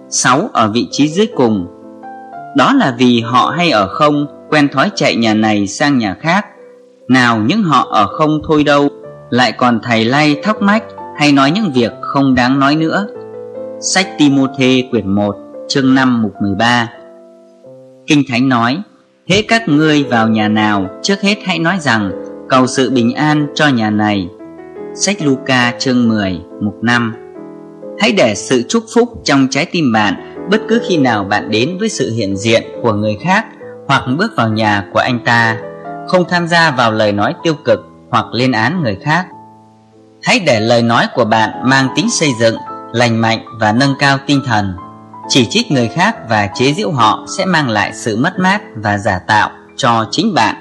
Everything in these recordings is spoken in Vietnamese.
6 ở vị trí dưới cùng. Đó là vì họ hay ở không, quen thói chạy nhà này sang nhà khác. Nào những họ ở không thôi đâu, lại còn thầy lay thóc mách hay nói những việc không đáng nói nữa. Sách Ti-mô-thê quyển 1 chương 5 mục 13. Kinh Thánh nói: hễ các ngươi vào nhà nào, trước hết hãy nói rằng cầu sự bình an cho nhà này. Sách Luca chương 10 mục 5. Hãy để sự chúc phúc trong trái tim bạn bất cứ khi nào bạn đến với sự hiện diện của người khác hoặc bước vào nhà của anh ta. Không tham gia vào lời nói tiêu cực hoặc lên án người khác. Hãy để lời nói của bạn mang tính xây dựng, lành mạnh và nâng cao tinh thần. Chỉ trích người khác và chế giễu họ sẽ mang lại sự mất mát và giả tạo cho chính bạn.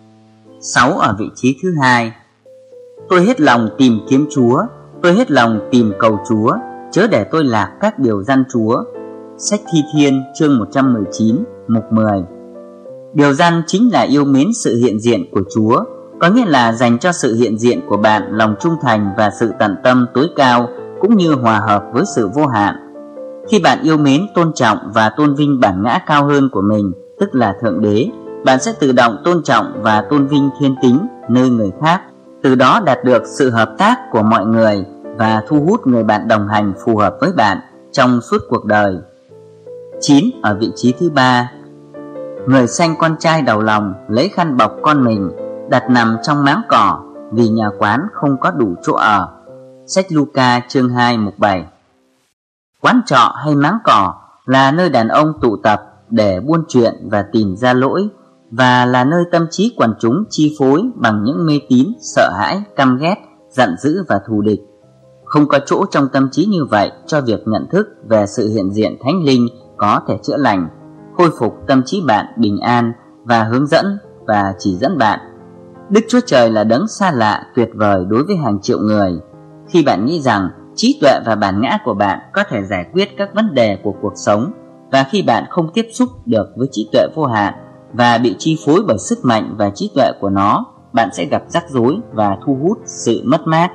6 ở vị trí thứ hai. Tôi hết lòng tìm kiếm Chúa, tôi hết lòng tìm cầu Chúa, chớ để tôi lạc các điều răn Chúa. Sách Thi Thiên chương 119 mục 10. Điều răn chính là yêu mến sự hiện diện của Chúa, có nghĩa là dành cho sự hiện diện của bạn lòng trung thành và sự tận tâm tối cao, cũng như hòa hợp với sự vô hạn. Khi bạn yêu mến, tôn trọng và tôn vinh bản ngã cao hơn của mình, tức là Thượng Đế, bạn sẽ tự động tôn trọng và tôn vinh thiên tính nơi người khác, từ đó đạt được sự hợp tác của mọi người và thu hút người bạn đồng hành phù hợp với bạn trong suốt cuộc đời. 9 ở vị trí thứ ba. Người sanh con trai đầu lòng lấy khăn bọc con mình, đặt nằm trong máng cỏ, vì nhà quán không có đủ chỗ ở. Sách Luca chương 2 mục 7. Quán trọ hay máng cỏ là nơi đàn ông tụ tập để buôn chuyện và tìm ra lỗi, và là nơi tâm trí quần chúng chi phối bằng những mê tín, sợ hãi, căm ghét, giận dữ và thù địch. Không có chỗ trong tâm trí như vậy cho việc nhận thức về sự hiện diện thánh linh có thể chữa lành, khôi phục tâm trí bạn bình an và hướng dẫn và chỉ dẫn bạn. Đức Chúa Trời là đấng xa lạ tuyệt vời đối với hàng triệu người. Khi bạn nghĩ rằng trí tuệ và bản ngã của bạn có thể giải quyết các vấn đề của cuộc sống, và khi bạn không tiếp xúc được với trí tuệ vô hạn và bị chi phối bởi sức mạnh và trí tuệ của nó, bạn sẽ gặp rắc rối và thu hút sự mất mát.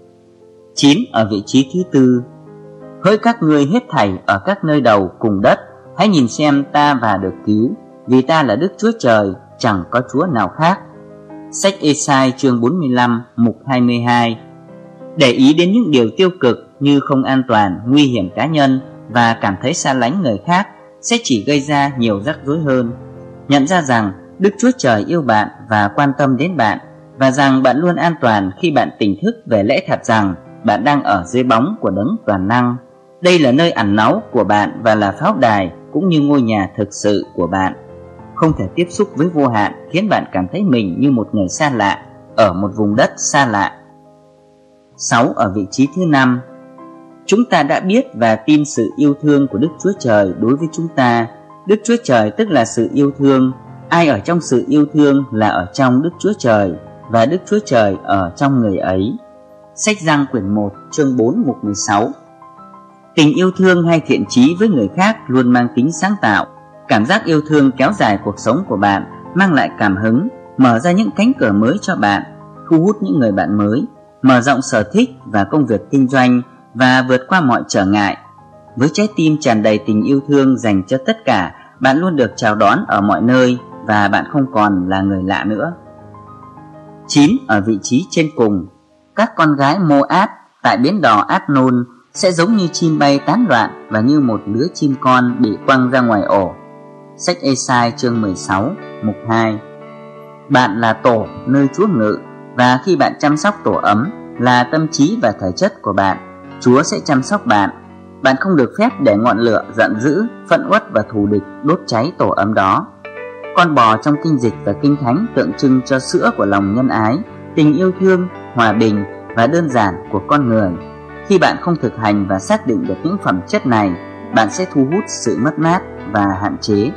9 ở vị trí thứ tư. Hỡi các ngươi hết thảy ở các nơi đầu cùng đất, hãy nhìn xem ta và được cứu, vì ta là Đức Chúa Trời, chẳng có Chúa nào khác. Sách Ê-sai chương 45 mục 22. Để ý đến những điều tiêu cực như không an toàn, nguy hiểm cá nhân và cảm thấy xa lánh người khác sẽ chỉ gây ra nhiều rắc rối hơn. Nhận ra rằng Đức Chúa Trời yêu bạn và quan tâm đến bạn, và rằng bạn luôn an toàn khi bạn tỉnh thức về lẽ thật rằng bạn đang ở dưới bóng của đấng toàn năng. Đây là nơi ẩn náu của bạn và là pháo đài cũng như ngôi nhà thực sự của bạn. Không thể tiếp xúc với vô hạn khiến bạn cảm thấy mình như một người xa lạ ở một vùng đất xa lạ. 6 ở vị trí thứ năm. Chúng ta đã biết và tin sự yêu thương của Đức Chúa Trời đối với chúng ta. Đức Chúa Trời tức là sự yêu thương. Ai ở trong sự yêu thương là ở trong Đức Chúa Trời, và Đức Chúa Trời ở trong người ấy. Sách Giăng quyển 1 chương 4 mục 16. Tình yêu thương hay thiện chí với người khác luôn mang tính sáng tạo. Cảm giác yêu thương kéo dài cuộc sống của bạn, mang lại cảm hứng, mở ra những cánh cửa mới cho bạn, thu hút những người bạn mới, mở rộng sở thích và công việc kinh doanh, và vượt qua mọi trở ngại. Với trái tim tràn đầy tình yêu thương dành cho tất cả, bạn luôn được chào đón ở mọi nơi, và bạn không còn là người lạ nữa. 9 ở vị trí trên cùng. Các con gái Moab tại bến đò Arnon sẽ giống như chim bay tán loạn và như một lứa chim con bị quăng ra ngoài ổ. Sách Ê-sai chương 16 mục 2. Bạn là tổ nơi Chúa ngự, và khi bạn chăm sóc tổ ấm là tâm trí và thể chất của bạn, Chúa sẽ chăm sóc bạn. Bạn không được phép để ngọn lửa giận dữ, phẫn uất và thù địch đốt cháy tổ ấm đó. Con bò trong kinh dịch và kinh thánh tượng trưng cho sữa của lòng nhân ái, tình yêu thương, hòa bình và đơn giản của con người. Khi bạn không thực hành và xác định được những phẩm chất này, bạn sẽ thu hút sự mất mát và hạn chế.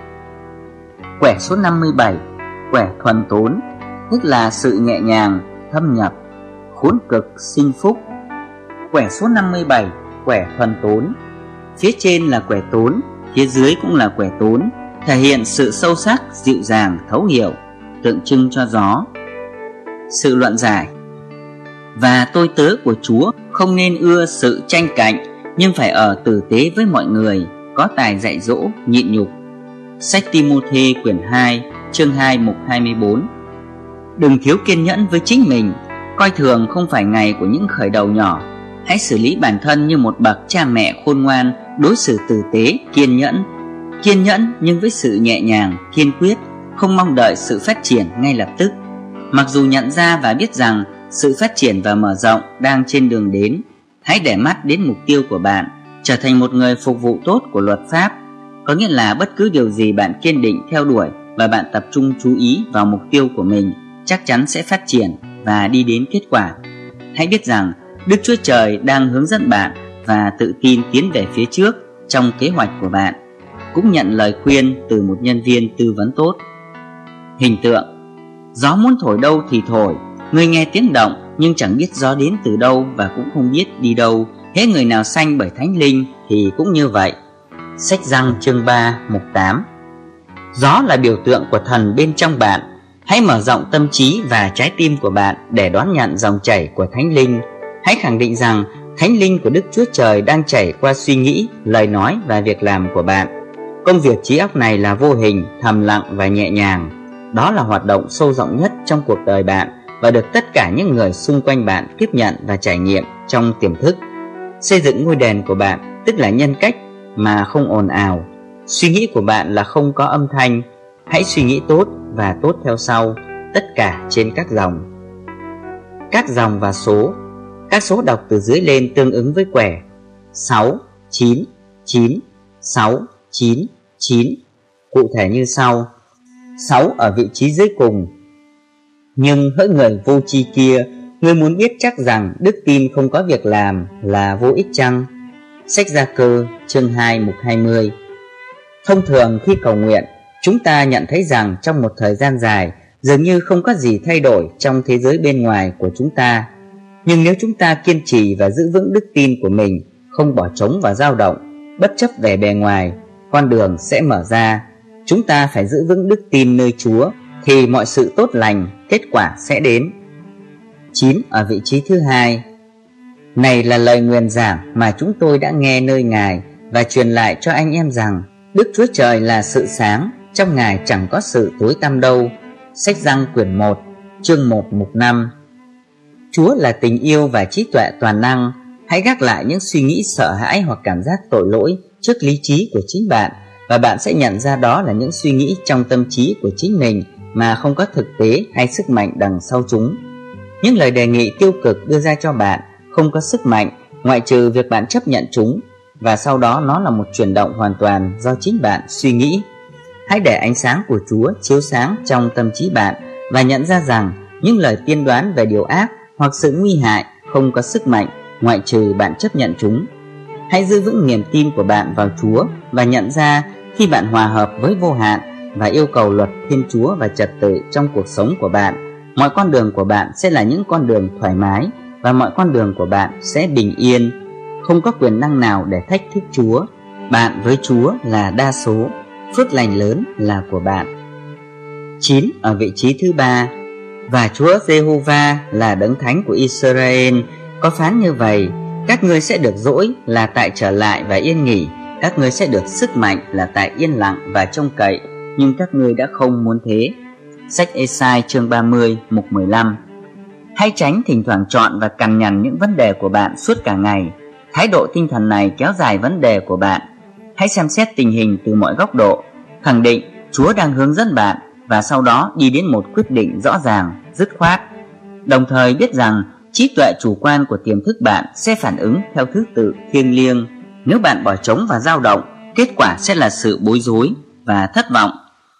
Quẻ số 57. Quẻ thuần tốn, tức là sự nhẹ nhàng, thâm nhập, khốn cực, sinh phúc. Quẻ số 57. Quẻ thuần tốn. Phía trên là quẻ tốn, phía dưới cũng là quẻ tốn, thể hiện sự sâu sắc, dịu dàng, thấu hiểu, tượng trưng cho gió. Sự luận giải. Và tôi tớ của Chúa không nên ưa sự tranh cạnh, nhưng phải ở tử tế với mọi người, có tài dạy dỗ, nhịn nhục. Sách Ti-mô-thê quyển 2, chương 2 mục 24. Đừng thiếu kiên nhẫn với chính mình, coi thường không phải ngày của những khởi đầu nhỏ. Hãy xử lý bản thân như một bậc cha mẹ khôn ngoan, đối xử tử tế, kiên nhẫn nhưng với sự nhẹ nhàng, kiên quyết, không mong đợi sự phát triển ngay lập tức. Mặc dù nhận ra và biết rằng sự phát triển và mở rộng đang trên đường đến, hãy để mắt đến mục tiêu của bạn, trở thành một người phục vụ tốt của luật pháp. Có nghĩa là bất cứ điều gì bạn kiên định theo đuổi và bạn tập trung chú ý vào mục tiêu của mình chắc chắn sẽ phát triển và đi đến kết quả. Hãy biết rằng Đức Chúa Trời đang hướng dẫn bạn và tự tin tiến về phía trước trong kế hoạch của bạn. Cũng nhận lời khuyên từ một nhân viên tư vấn tốt. Hình tượng: gió muốn thổi đâu thì thổi, người nghe tiếng động nhưng chẳng biết gió đến từ đâu và cũng không biết đi đâu. Hễ người nào sanh bởi Thánh Linh thì cũng như vậy. Sách Giăng chương 3 mục 8. Gió là biểu tượng của thần bên trong bạn. Hãy mở rộng tâm trí và trái tim của bạn để đón nhận dòng chảy của Thánh Linh. Hãy khẳng định rằng Thánh Linh của Đức Chúa Trời đang chảy qua suy nghĩ, lời nói và việc làm của bạn. Công việc trí óc này là vô hình, thầm lặng và nhẹ nhàng. Đó là hoạt động sâu rộng nhất trong cuộc đời bạn và được tất cả những người xung quanh bạn tiếp nhận và trải nghiệm trong tiềm thức. Xây dựng ngôi đền của bạn, tức là nhân cách mà không ồn ào. Suy nghĩ của bạn là không có âm thanh. Hãy suy nghĩ tốt và tốt theo sau, tất cả trên các dòng. Các dòng và số. Các số đọc từ dưới lên tương ứng với quẻ 6, 9, 9, 6, 9, 9. Cụ thể như sau: 6 ở vị trí dưới cùng. Nhưng hỡi người vô tri kia, ngươi muốn biết chắc rằng đức tin không có việc làm là vô ích chăng? Sách Gia Cơ chương 2 mục 20. Thông thường khi cầu nguyện, chúng ta nhận thấy rằng trong một thời gian dài dường như không có gì thay đổi trong thế giới bên ngoài của chúng ta. Nhưng nếu chúng ta kiên trì và giữ vững đức tin của mình, không bỏ trống và dao động, bất chấp vẻ bề ngoài, con đường sẽ mở ra. Chúng ta phải giữ vững đức tin nơi Chúa thì mọi sự tốt lành, kết quả sẽ đến. 9 ở vị trí thứ hai. Này là lời nguyền giảng mà chúng tôi đã nghe nơi Ngài và truyền lại cho anh em rằng Đức Chúa Trời là sự sáng, trong Ngài chẳng có sự tối tăm đâu. Sách Giăng quyển 1, chương 1 mục 5. Chúa là tình yêu và trí tuệ toàn năng. Hãy gác lại những suy nghĩ sợ hãi hoặc cảm giác tội lỗi trước lý trí của chính bạn, và bạn sẽ nhận ra đó là những suy nghĩ trong tâm trí của chính mình mà không có thực tế hay sức mạnh đằng sau chúng. Những lời đề nghị tiêu cực đưa ra cho bạn không có sức mạnh ngoại trừ việc bạn chấp nhận chúng, và sau đó nó là một chuyển động hoàn toàn do chính bạn suy nghĩ. Hãy để ánh sáng của Chúa chiếu sáng trong tâm trí bạn và nhận ra rằng những lời tiên đoán về điều ác hoặc sự nguy hại không có sức mạnh ngoại trừ bạn chấp nhận chúng. Hãy giữ vững niềm tin của bạn vào Chúa và nhận ra khi bạn hòa hợp với vô hạn và yêu cầu luật Thiên Chúa và trật tự trong cuộc sống của bạn, mọi con đường của bạn sẽ là những con đường thoải mái và mọi con đường của bạn sẽ bình yên. Không có quyền năng nào để thách thức Chúa. Bạn với Chúa là đa số, phước lành lớn là của bạn. 9 ở vị trí thứ ba. Và Chúa Giê-hô-va là đấng thánh của Israel có phán như vậy: các ngươi sẽ được dỗi là tại trở lại và yên nghỉ, các ngươi sẽ được sức mạnh là tại yên lặng và trông cậy, nhưng các ngươi đã không muốn thế. Sách Ê-sai chương 30 mục 15. Hãy tránh thỉnh thoảng chọn và cằn nhằn những vấn đề của bạn suốt cả ngày. Thái độ tinh thần này kéo dài vấn đề của bạn. Hãy xem xét tình hình từ mọi góc độ, khẳng định Chúa đang hướng dẫn bạn và sau đó đi đến một quyết định rõ ràng, dứt khoát. Đồng thời biết rằng trí tuệ chủ quan của tiềm thức bạn sẽ phản ứng theo thứ tự thiêng liêng. Nếu bạn bỏ trống và dao động, kết quả sẽ là sự bối rối và thất vọng.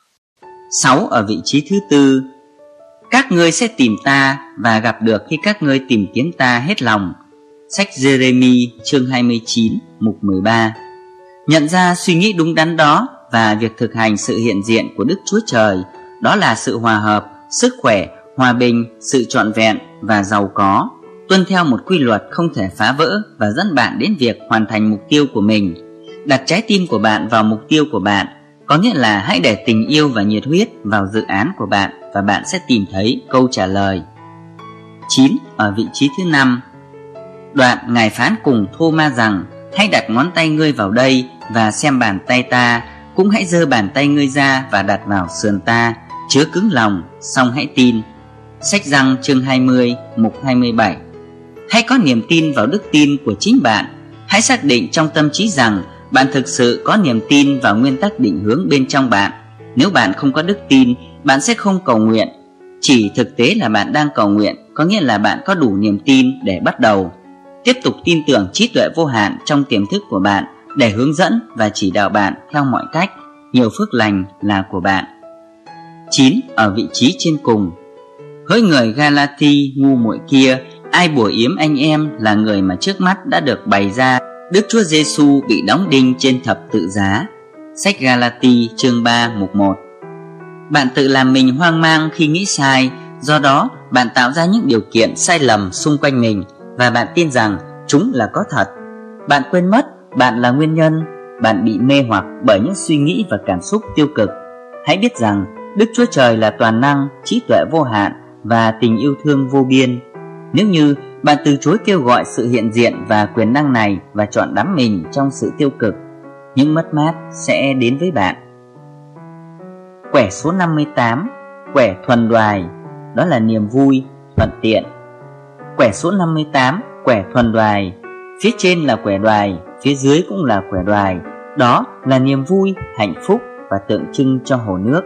6 ở vị trí thứ tư. Các ngươi sẽ tìm ta và gặp được khi các ngươi tìm kiếm ta hết lòng. Sách Giê-rê-mi chương 29 mục 13. Nhận ra suy nghĩ đúng đắn đó và việc thực hành sự hiện diện của Đức Chúa Trời, đó là sự hòa hợp, sức khỏe, hòa bình, sự trọn vẹn và giàu có, tuân theo một quy luật không thể phá vỡ và dẫn bạn đến việc hoàn thành mục tiêu của mình. Đặt trái tim của bạn vào mục tiêu của bạn, có nghĩa là hãy để tình yêu và nhiệt huyết vào dự án của bạn và bạn sẽ tìm thấy câu trả lời. 9 ở vị trí thứ 5. Đoạn Ngài phán cùng Thô-ma rằng: hãy đặt ngón tay ngươi vào đây và xem bàn tay ta, cũng hãy giơ bàn tay ngươi ra và đặt vào sườn ta, chớ cứng lòng, xong hãy tin. Sách Răng chương 20 mục 27. Hãy có niềm tin vào đức tin của chính bạn. Hãy xác định trong tâm trí rằng bạn thực sự có niềm tin vào nguyên tắc định hướng bên trong bạn. Nếu bạn không có đức tin, bạn sẽ không cầu nguyện. Chỉ thực tế là bạn đang cầu nguyện, có nghĩa là bạn có đủ niềm tin để bắt đầu. Tiếp tục tin tưởng trí tuệ vô hạn trong tiềm thức của bạn để hướng dẫn và chỉ đạo bạn theo mọi cách. Nhiều phước lành là của bạn. 9. Ở vị trí trên cùng. Hỡi người Galati ngu muội kia, ai bủa yếm anh em là người mà trước mắt đã được bày ra Đức Chúa Giêsu bị đóng đinh trên thập tự giá. Sách Galati chương 3 mục 1. Bạn tự làm mình hoang mang khi nghĩ sai, do đó bạn tạo ra những điều kiện sai lầm xung quanh mình và bạn tin rằng chúng là có thật. Bạn quên mất bạn là nguyên nhân. Bạn bị mê hoặc bởi những suy nghĩ và cảm xúc tiêu cực. Hãy biết rằng Đức Chúa Trời là toàn năng, trí tuệ vô hạn và tình yêu thương vô biên. Nếu như bạn từ chối kêu gọi sự hiện diện và quyền năng này và chọn đắm mình trong sự tiêu cực, những mất mát sẽ đến với bạn. Quẻ số 58, quẻ thuần đoài, đó là niềm vui, thuận tiện. Quẻ số 58, quẻ thuần đoài, phía trên là quẻ đoài, phía dưới cũng là quẻ đoài, đó là niềm vui, hạnh phúc và tượng trưng cho hồ nước.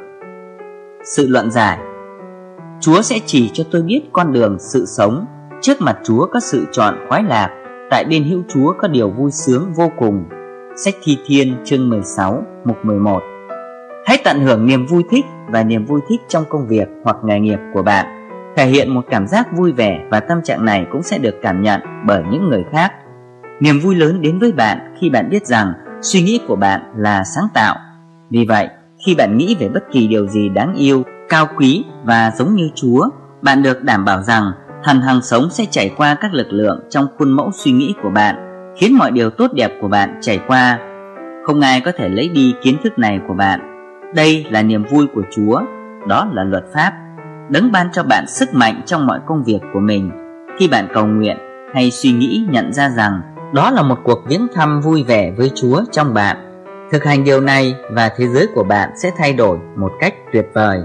Sự luận giải. Chúa sẽ chỉ cho tôi biết con đường sự sống. Trước mặt Chúa có sự chọn khoái lạc, tại bên hữu Chúa có điều vui sướng vô cùng. Sách Thi Thiên chương 16 mục 11. Hãy tận hưởng niềm vui thích và niềm vui thích trong công việc hoặc nghề nghiệp của bạn. Thể hiện một cảm giác vui vẻ và tâm trạng này cũng sẽ được cảm nhận bởi những người khác. Niềm vui lớn đến với bạn khi bạn biết rằng suy nghĩ của bạn là sáng tạo. Vì vậy, khi bạn nghĩ về bất kỳ điều gì đáng yêu, cao quý và giống như Chúa, bạn được đảm bảo rằng thần hằng sống sẽ chảy qua các lực lượng trong khuôn mẫu suy nghĩ của bạn, khiến mọi điều tốt đẹp của bạn chảy qua. Không ai có thể lấy đi kiến thức này của bạn. Đây là niềm vui của Chúa, đó là luật pháp. Đấng ban cho bạn sức mạnh trong mọi công việc của mình. Khi bạn cầu nguyện hay suy nghĩ, nhận ra rằng đó là một cuộc viếng thăm vui vẻ với Chúa trong bạn. Thực hành điều này và thế giới của bạn sẽ thay đổi một cách tuyệt vời.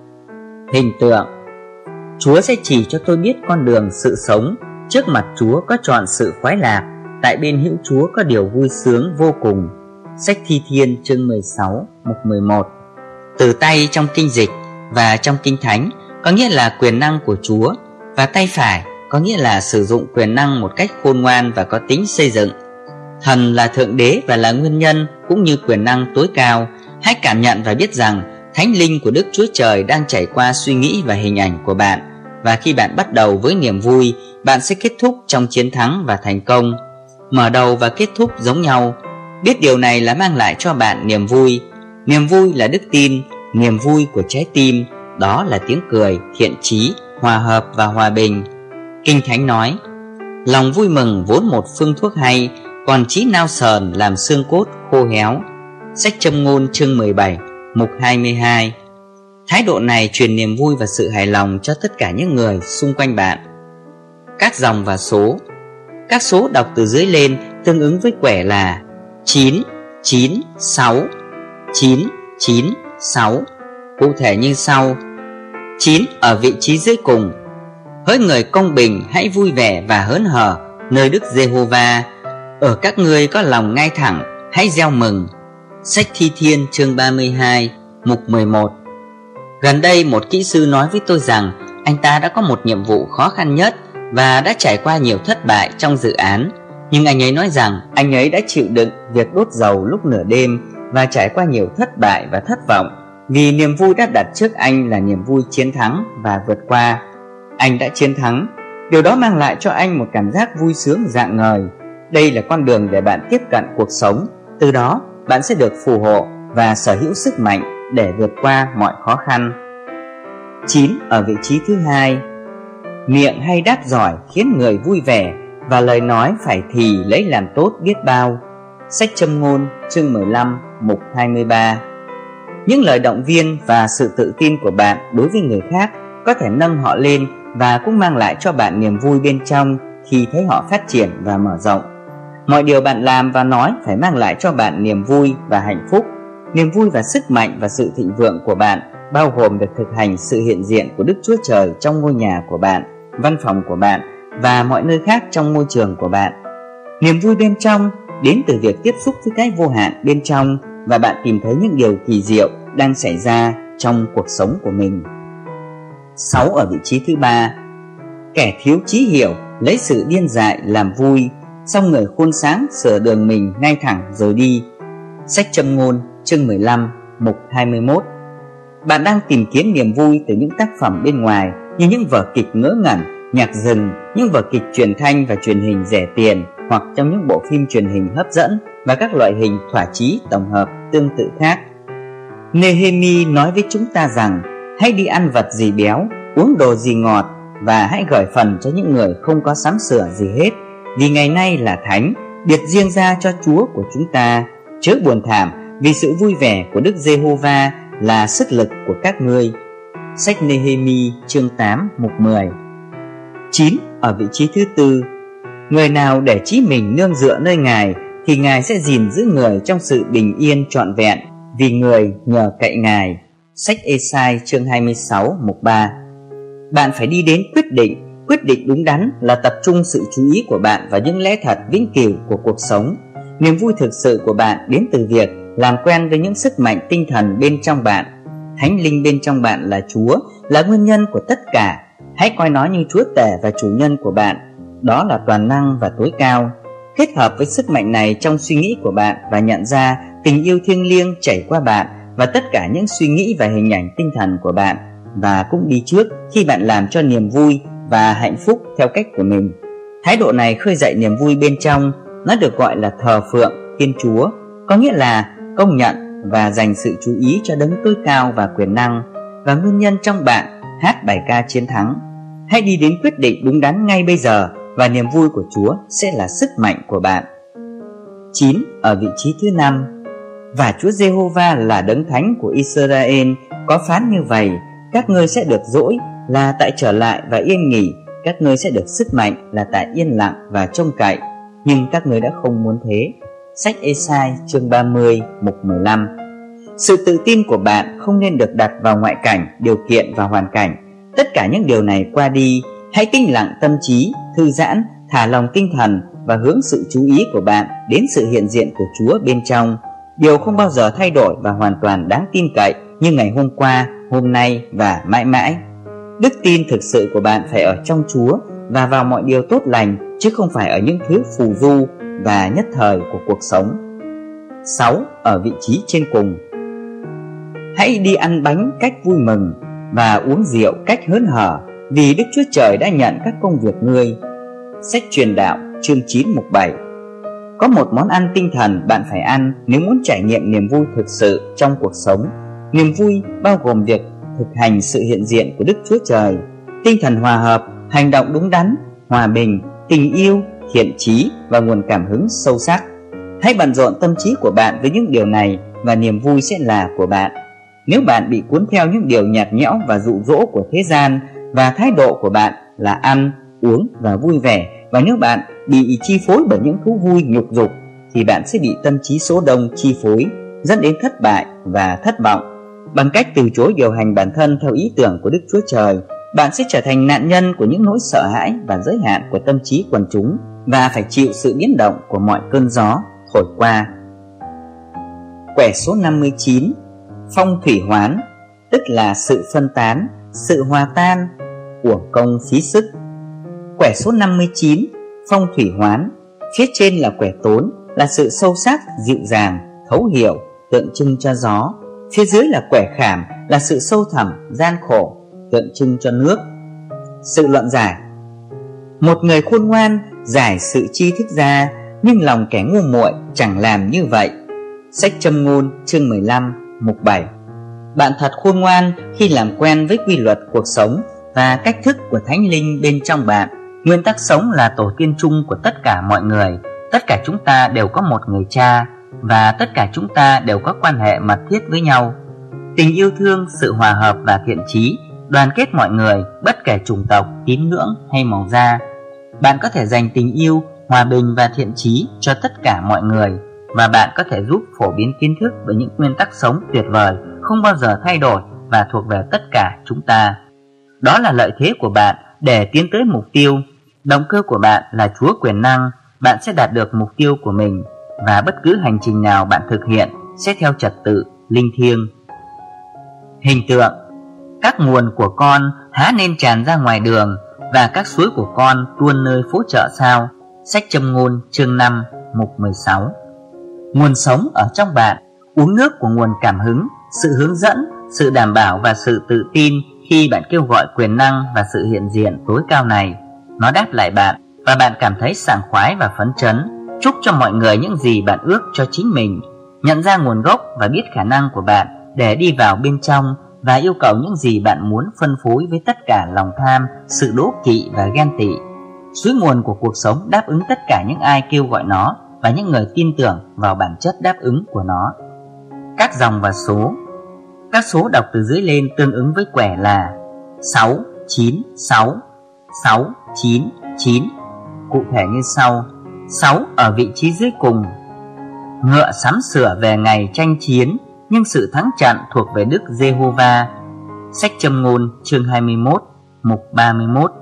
Hình tượng. Chúa sẽ chỉ cho tôi biết con đường sự sống. Trước mặt Chúa có trọn sự khoái lạc, tại bên hữu Chúa có điều vui sướng vô cùng. Sách Thi Thiên chương 16 mục 11. Từ tay trong kinh dịch và trong kinh thánh có nghĩa là quyền năng của Chúa, và tay phải có nghĩa là sử dụng quyền năng một cách khôn ngoan và có tính xây dựng. Thần là Thượng Đế và là nguyên nhân cũng như quyền năng tối cao. Hãy cảm nhận và biết rằng Thánh Linh của Đức Chúa Trời đang chảy qua suy nghĩ và hình ảnh của bạn. Và khi bạn bắt đầu với niềm vui, bạn sẽ kết thúc trong chiến thắng và thành công. Mở đầu và kết thúc giống nhau. Biết điều này là mang lại cho bạn niềm vui. Niềm vui là đức tin, niềm vui của trái tim, đó là tiếng cười, thiện chí, hòa hợp và hòa bình. Kinh Thánh nói, lòng vui mừng vốn một phương thuốc hay, còn trí nao sờn làm xương cốt khô héo. Sách Châm Ngôn chương 17 mục 22. Thái độ này truyền niềm vui và sự hài lòng cho tất cả những người xung quanh bạn. Các dòng và số. Các số đọc từ dưới lên tương ứng với quẻ là 9, 9, 6, 9, 9, 6. Cụ thể như sau. 9 ở vị trí dưới cùng. Hỡi người công bình, hãy vui vẻ và hớn hở nơi Đức Giê-hô-va. Ở các ngươi có lòng ngay thẳng, hãy reo mừng. Sách Thi Thiên chương 32 mục 11. Gần đây một kỹ sư nói với tôi rằng anh ta đã có một nhiệm vụ khó khăn nhất và đã trải qua nhiều thất bại trong dự án. Nhưng anh ấy nói rằng anh ấy đã chịu đựng việc đốt dầu lúc nửa đêm và trải qua nhiều thất bại và thất vọng, vì niềm vui đã đặt trước anh là niềm vui chiến thắng và vượt qua. Anh đã chiến thắng. Điều đó mang lại cho anh một cảm giác vui sướng rạng ngời. Đây là con đường để bạn tiếp cận cuộc sống. Từ đó bạn sẽ được phù hộ và sở hữu sức mạnh để vượt qua mọi khó khăn. 9 ở vị trí thứ hai. Miệng hay đáp giỏi khiến người vui vẻ, và lời nói phải thì lấy làm tốt biết bao. Sách Châm Ngôn chương 15 mục 23. Những lời động viên và sự tự tin của bạn đối với người khác có thể nâng họ lên và cũng mang lại cho bạn niềm vui bên trong khi thấy họ phát triển và mở rộng. Mọi điều bạn làm và nói phải mang lại cho bạn niềm vui và hạnh phúc. Niềm vui và sức mạnh và sự thịnh vượng của bạn bao gồm việc thực hành sự hiện diện của Đức Chúa Trời trong ngôi nhà của bạn, văn phòng của bạn và mọi nơi khác trong môi trường của bạn. Niềm vui bên trong đến từ việc tiếp xúc với cái vô hạn bên trong, và bạn tìm thấy những điều kỳ diệu đang xảy ra trong cuộc sống của mình. 6 ở vị trí thứ 3. Kẻ thiếu trí hiểu lấy sự điên dại làm vui, song người khôn sáng sửa đường mình ngay thẳng rồi đi. Sách Châm ngôn chương 15 mục 21. Bạn đang tìm kiếm niềm vui từ những tác phẩm bên ngoài như những vở kịch ngớ ngẩn, nhạc rừng, những vở kịch truyền thanh và truyền hình rẻ tiền, hoặc trong những bộ phim truyền hình hấp dẫn và các loại hình thỏa chí tổng hợp tương tự khác. Nehemi nói với chúng ta rằng hãy đi ăn vật gì béo, uống đồ gì ngọt, và hãy gửi phần cho những người không có sắm sửa gì hết, vì ngày nay là thánh, biệt riêng ra cho Chúa của chúng ta. Chớ buồn thảm, vì sự vui vẻ của Đức Giê-hô-va là sức lực của các ngươi. Sách Nehemi chương 8 mục 10. 9 ở vị trí thứ 4. Người nào để chí mình nương dựa nơi Ngài thì Ngài sẽ gìn giữ người trong sự bình yên trọn vẹn, vì người nhờ cậy Ngài. Sách Ê-sai chương 26 mục 3. Bạn phải đi đến quyết định đúng đắn là tập trung sự chú ý của bạn vào những lẽ thật vĩnh cửu của cuộc sống. Niềm vui thực sự của bạn đến từ việc làm quen với những sức mạnh tinh thần bên trong bạn. Thánh linh bên trong bạn là Chúa, là nguyên nhân của tất cả. Hãy coi nó như Chúa tể và chủ nhân của bạn. Đó là toàn năng và tối cao. Kết hợp với sức mạnh này trong suy nghĩ của bạn và nhận ra tình yêu thiêng liêng chảy qua bạn và tất cả những suy nghĩ và hình ảnh tinh thần của bạn, và cũng đi trước khi bạn làm cho niềm vui và hạnh phúc theo cách của mình. Thái độ này khơi dậy niềm vui bên trong. Nó được gọi là thờ phượng Thiên Chúa, có nghĩa là công nhận và dành sự chú ý cho đấng tối cao và quyền năng, và nguyên nhân trong bạn hát bài ca chiến thắng. Hãy đi đến quyết định đúng đắn ngay bây giờ, và niềm vui của Chúa sẽ là sức mạnh của bạn. 9 ở vị trí thứ 5. Và Chúa Giê-hô-va là đấng thánh của Israel có phán như vậy: các ngươi sẽ được dỗi là tại trở lại và yên nghỉ, các ngươi sẽ được sức mạnh là tại yên lặng và trông cậy, nhưng các ngươi đã không muốn thế. Sách Ê-sai chương 30 mục 15. Sự tự tin của bạn không nên được đặt vào ngoại cảnh, điều kiện và hoàn cảnh. Tất cả những điều này qua đi, hãy tĩnh lặng tâm trí, thư giãn, thả lòng tinh thần và hướng sự chú ý của bạn đến sự hiện diện của Chúa bên trong. Điều không bao giờ thay đổi và hoàn toàn đáng tin cậy như ngày hôm qua, hôm nay và mãi mãi. Đức tin thực sự của bạn phải ở trong Chúa và vào mọi điều tốt lành, chứ không phải ở những thứ phù du và nhất thời của cuộc sống. 6 ở vị trí trên cùng. Hãy đi ăn bánh cách vui mừng và uống rượu cách hớn hở, vì Đức Chúa Trời đã nhận các công việc ngươi. Sách Truyền Đạo chương 9 mục 7. Có một món ăn tinh thần bạn phải ăn nếu muốn trải nghiệm niềm vui thực sự trong cuộc sống. Niềm vui bao gồm việc thực hành sự hiện diện của Đức Chúa Trời, tinh thần hòa hợp, hành động đúng đắn, hòa bình, tình yêu, thiện chí và nguồn cảm hứng sâu sắc. Hãy bận rộn tâm trí của bạn với những điều này và niềm vui sẽ là của bạn. Nếu bạn bị cuốn theo những điều nhạt nhẽo và dụ dỗ của thế gian, và thái độ của bạn là ăn, uống và vui vẻ, và nếu bạn bị chi phối bởi những thú vui nhục dục, thì bạn sẽ bị tâm trí số đông chi phối, dẫn đến thất bại và thất vọng. Bằng cách từ chối điều hành bản thân theo ý tưởng của Đức Chúa Trời, bạn sẽ trở thành nạn nhân của những nỗi sợ hãi và giới hạn của tâm trí quần chúng, và phải chịu sự biến động của mọi cơn gió thổi qua. Quẻ số 59. Phong thủy hoán, tức là sự phân tán, sự hòa tan, uổng công phí sức. Quẻ số 59. Phong thủy hoán. Phía trên là quẻ tốn, là sự sâu sắc, dịu dàng, thấu hiểu, tượng trưng cho gió. Phía dưới là quẻ khảm, là sự sâu thẳm, gian khổ, tượng trưng cho nước. Sự luận giải. Một người khôn ngoan giải sự tri thức ra, nhưng lòng kẻ ngu muội chẳng làm như vậy. Sách Châm ngôn chương 15 mục 7. Bạn thật khôn ngoan khi làm quen với quy luật cuộc sống và cách thức của Thánh Linh bên trong bạn. Nguyên tắc sống là tổ tiên chung của tất cả mọi người. Tất cả chúng ta đều có một người cha, và tất cả chúng ta đều có quan hệ mật thiết với nhau. Tình yêu thương, sự hòa hợp và thiện chí đoàn kết mọi người, bất kể chủng tộc, tín ngưỡng hay màu da. Bạn có thể dành tình yêu hòa bình và thiện chí cho tất cả mọi người, và bạn có thể giúp phổ biến kiến thức về những nguyên tắc sống tuyệt vời, không bao giờ thay đổi và thuộc về tất cả chúng ta. Đó là lợi thế của bạn để tiến tới mục tiêu. Động cơ của bạn là Chúa quyền năng, bạn sẽ đạt được mục tiêu của mình, và bất cứ hành trình nào bạn thực hiện sẽ theo trật tự linh thiêng. Hình tượng: các nguồn của con há nên tràn ra ngoài đường, và các suối của con tuôn nơi phố chợ sao. Sách Châm ngôn chương 5 mục 16. Nguồn sống ở trong bạn, uống nước của nguồn cảm hứng, sự hướng dẫn, sự đảm bảo và sự tự tin khi bạn kêu gọi quyền năng và sự hiện diện tối cao này. Nó đáp lại bạn, và bạn cảm thấy sảng khoái và phấn chấn. Chúc cho mọi người những gì bạn ước cho chính mình. Nhận ra nguồn gốc và biết khả năng của bạn để đi vào bên trong và yêu cầu những gì bạn muốn phân phối với tất cả lòng tham, sự đố kỵ và ghen tị. Suối nguồn của cuộc sống đáp ứng tất cả những ai kêu gọi nó và những người tin tưởng vào bản chất đáp ứng của nó. Các dòng và số. Các số đọc từ dưới lên tương ứng với quẻ là 6, 9, 6, 6, 9, 9. Cụ thể như sau: 6 ở vị trí dưới cùng. Ngựa sắm sửa về ngày tranh chiến, nhưng sự thắng trận thuộc về Đức Giê-hô-va. Sách Châm ngôn chương 21 mục 31.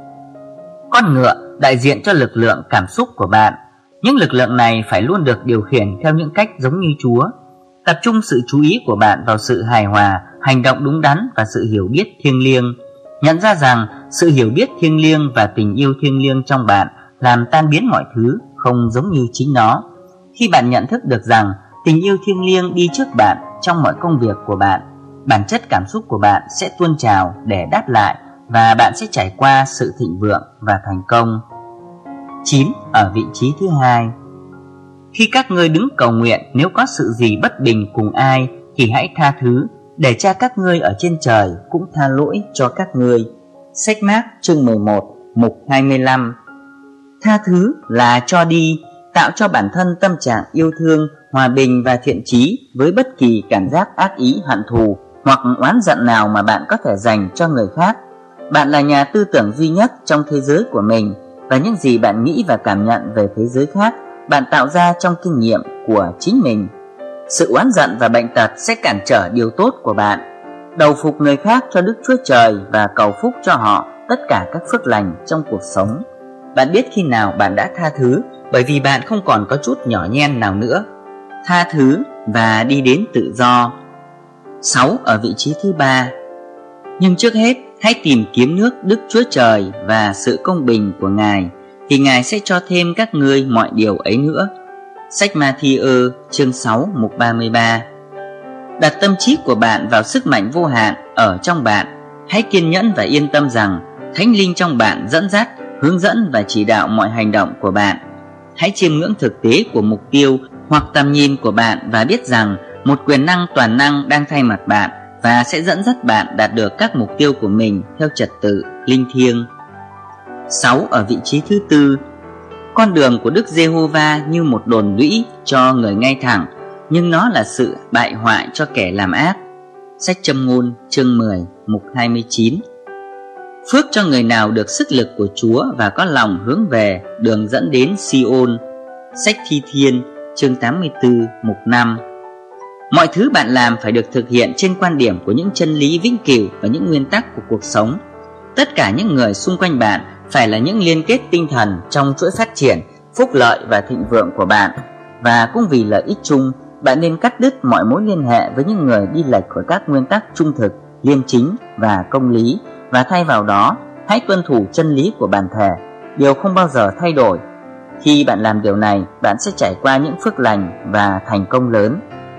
Con ngựa đại diện cho lực lượng cảm xúc của bạn. Những lực lượng này phải luôn được điều khiển theo những cách giống như Chúa. Tập trung sự chú ý của bạn vào sự hài hòa, hành động đúng đắn và sự hiểu biết thiêng liêng. Nhận ra rằng sự hiểu biết thiêng liêng và tình yêu thiêng liêng trong bạn làm tan biến mọi thứ không giống như chính nó. Khi bạn nhận thức được rằng tình yêu thiêng liêng đi trước bạn trong mọi công việc của bạn, bản chất cảm xúc của bạn sẽ tuôn trào để đáp lại, và bạn sẽ trải qua sự thịnh vượng và thành công. 9 ở vị trí thứ hai. Khi các ngươi đứng cầu nguyện, nếu có sự gì bất bình cùng ai thì hãy tha thứ, để Cha các ngươi ở trên trời cũng tha lỗi cho các ngươi. Sách Mác chương 11 mục 25. Tha thứ là cho đi, tạo cho bản thân tâm trạng yêu thương, hòa bình và thiện chí với bất kỳ cảm giác ác ý, hận thù hoặc oán giận nào mà bạn có thể dành cho người khác. Bạn là nhà tư tưởng duy nhất trong thế giới của mình, và những gì bạn nghĩ và cảm nhận về thế giới khác, bạn tạo ra trong kinh nghiệm của chính mình. Sự oán giận và bệnh tật sẽ cản trở điều tốt của bạn. Đầu phục người khác cho Đức Chúa Trời và cầu phúc cho họ tất cả các phước lành trong cuộc sống. Bạn biết khi nào bạn đã tha thứ, bởi vì bạn không còn có chút nhỏ nhen nào nữa. Tha thứ và đi đến tự do. 6 ở vị trí thứ ba. Nhưng trước hết, hãy tìm kiếm nước Đức Chúa Trời và sự công bình của Ngài, thì Ngài sẽ cho thêm các ngươi mọi điều ấy nữa. Sách Ma-thi-ơ chương 6 mục 33. Đặt tâm trí của bạn vào sức mạnh vô hạn ở trong bạn. Hãy kiên nhẫn và yên tâm rằng Thánh Linh trong bạn dẫn dắt, hướng dẫn và chỉ đạo mọi hành động của bạn. Hãy chiêm ngưỡng thực tế của mục tiêu hoặc tầm nhìn của bạn và biết rằng một quyền năng toàn năng đang thay mặt bạn và sẽ dẫn dắt bạn đạt được các mục tiêu của mình theo trật tự linh thiêng. 6 ở vị trí thứ tư. Con đường của Đức Giê-hô-va như một đồn lũy cho người ngay thẳng, nhưng nó là sự bại hoại cho kẻ làm ác. Sách Châm ngôn chương 10 mục 29. Phước cho người nào được sức lực của Chúa và có lòng hướng về đường dẫn đến Si-ôn. Sách Thi Thiên chương 84 mục 5. Mọi thứ bạn làm phải được thực hiện trên quan điểm của những chân lý vĩnh cửu và những nguyên tắc của cuộc sống. Tất cả những người xung quanh bạn phải là những liên kết tinh thần trong chuỗi phát triển, phúc lợi và thịnh vượng của bạn. Và cũng vì lợi ích chung, bạn nên cắt đứt mọi mối liên hệ với những người đi lệch khỏi các nguyên tắc trung thực, liêm chính và công lý, và thay vào đó, hãy tuân thủ chân lý của bản thể, điều không bao giờ thay đổi. Khi bạn làm điều này, bạn sẽ trải qua những phước lành và thành công lớn.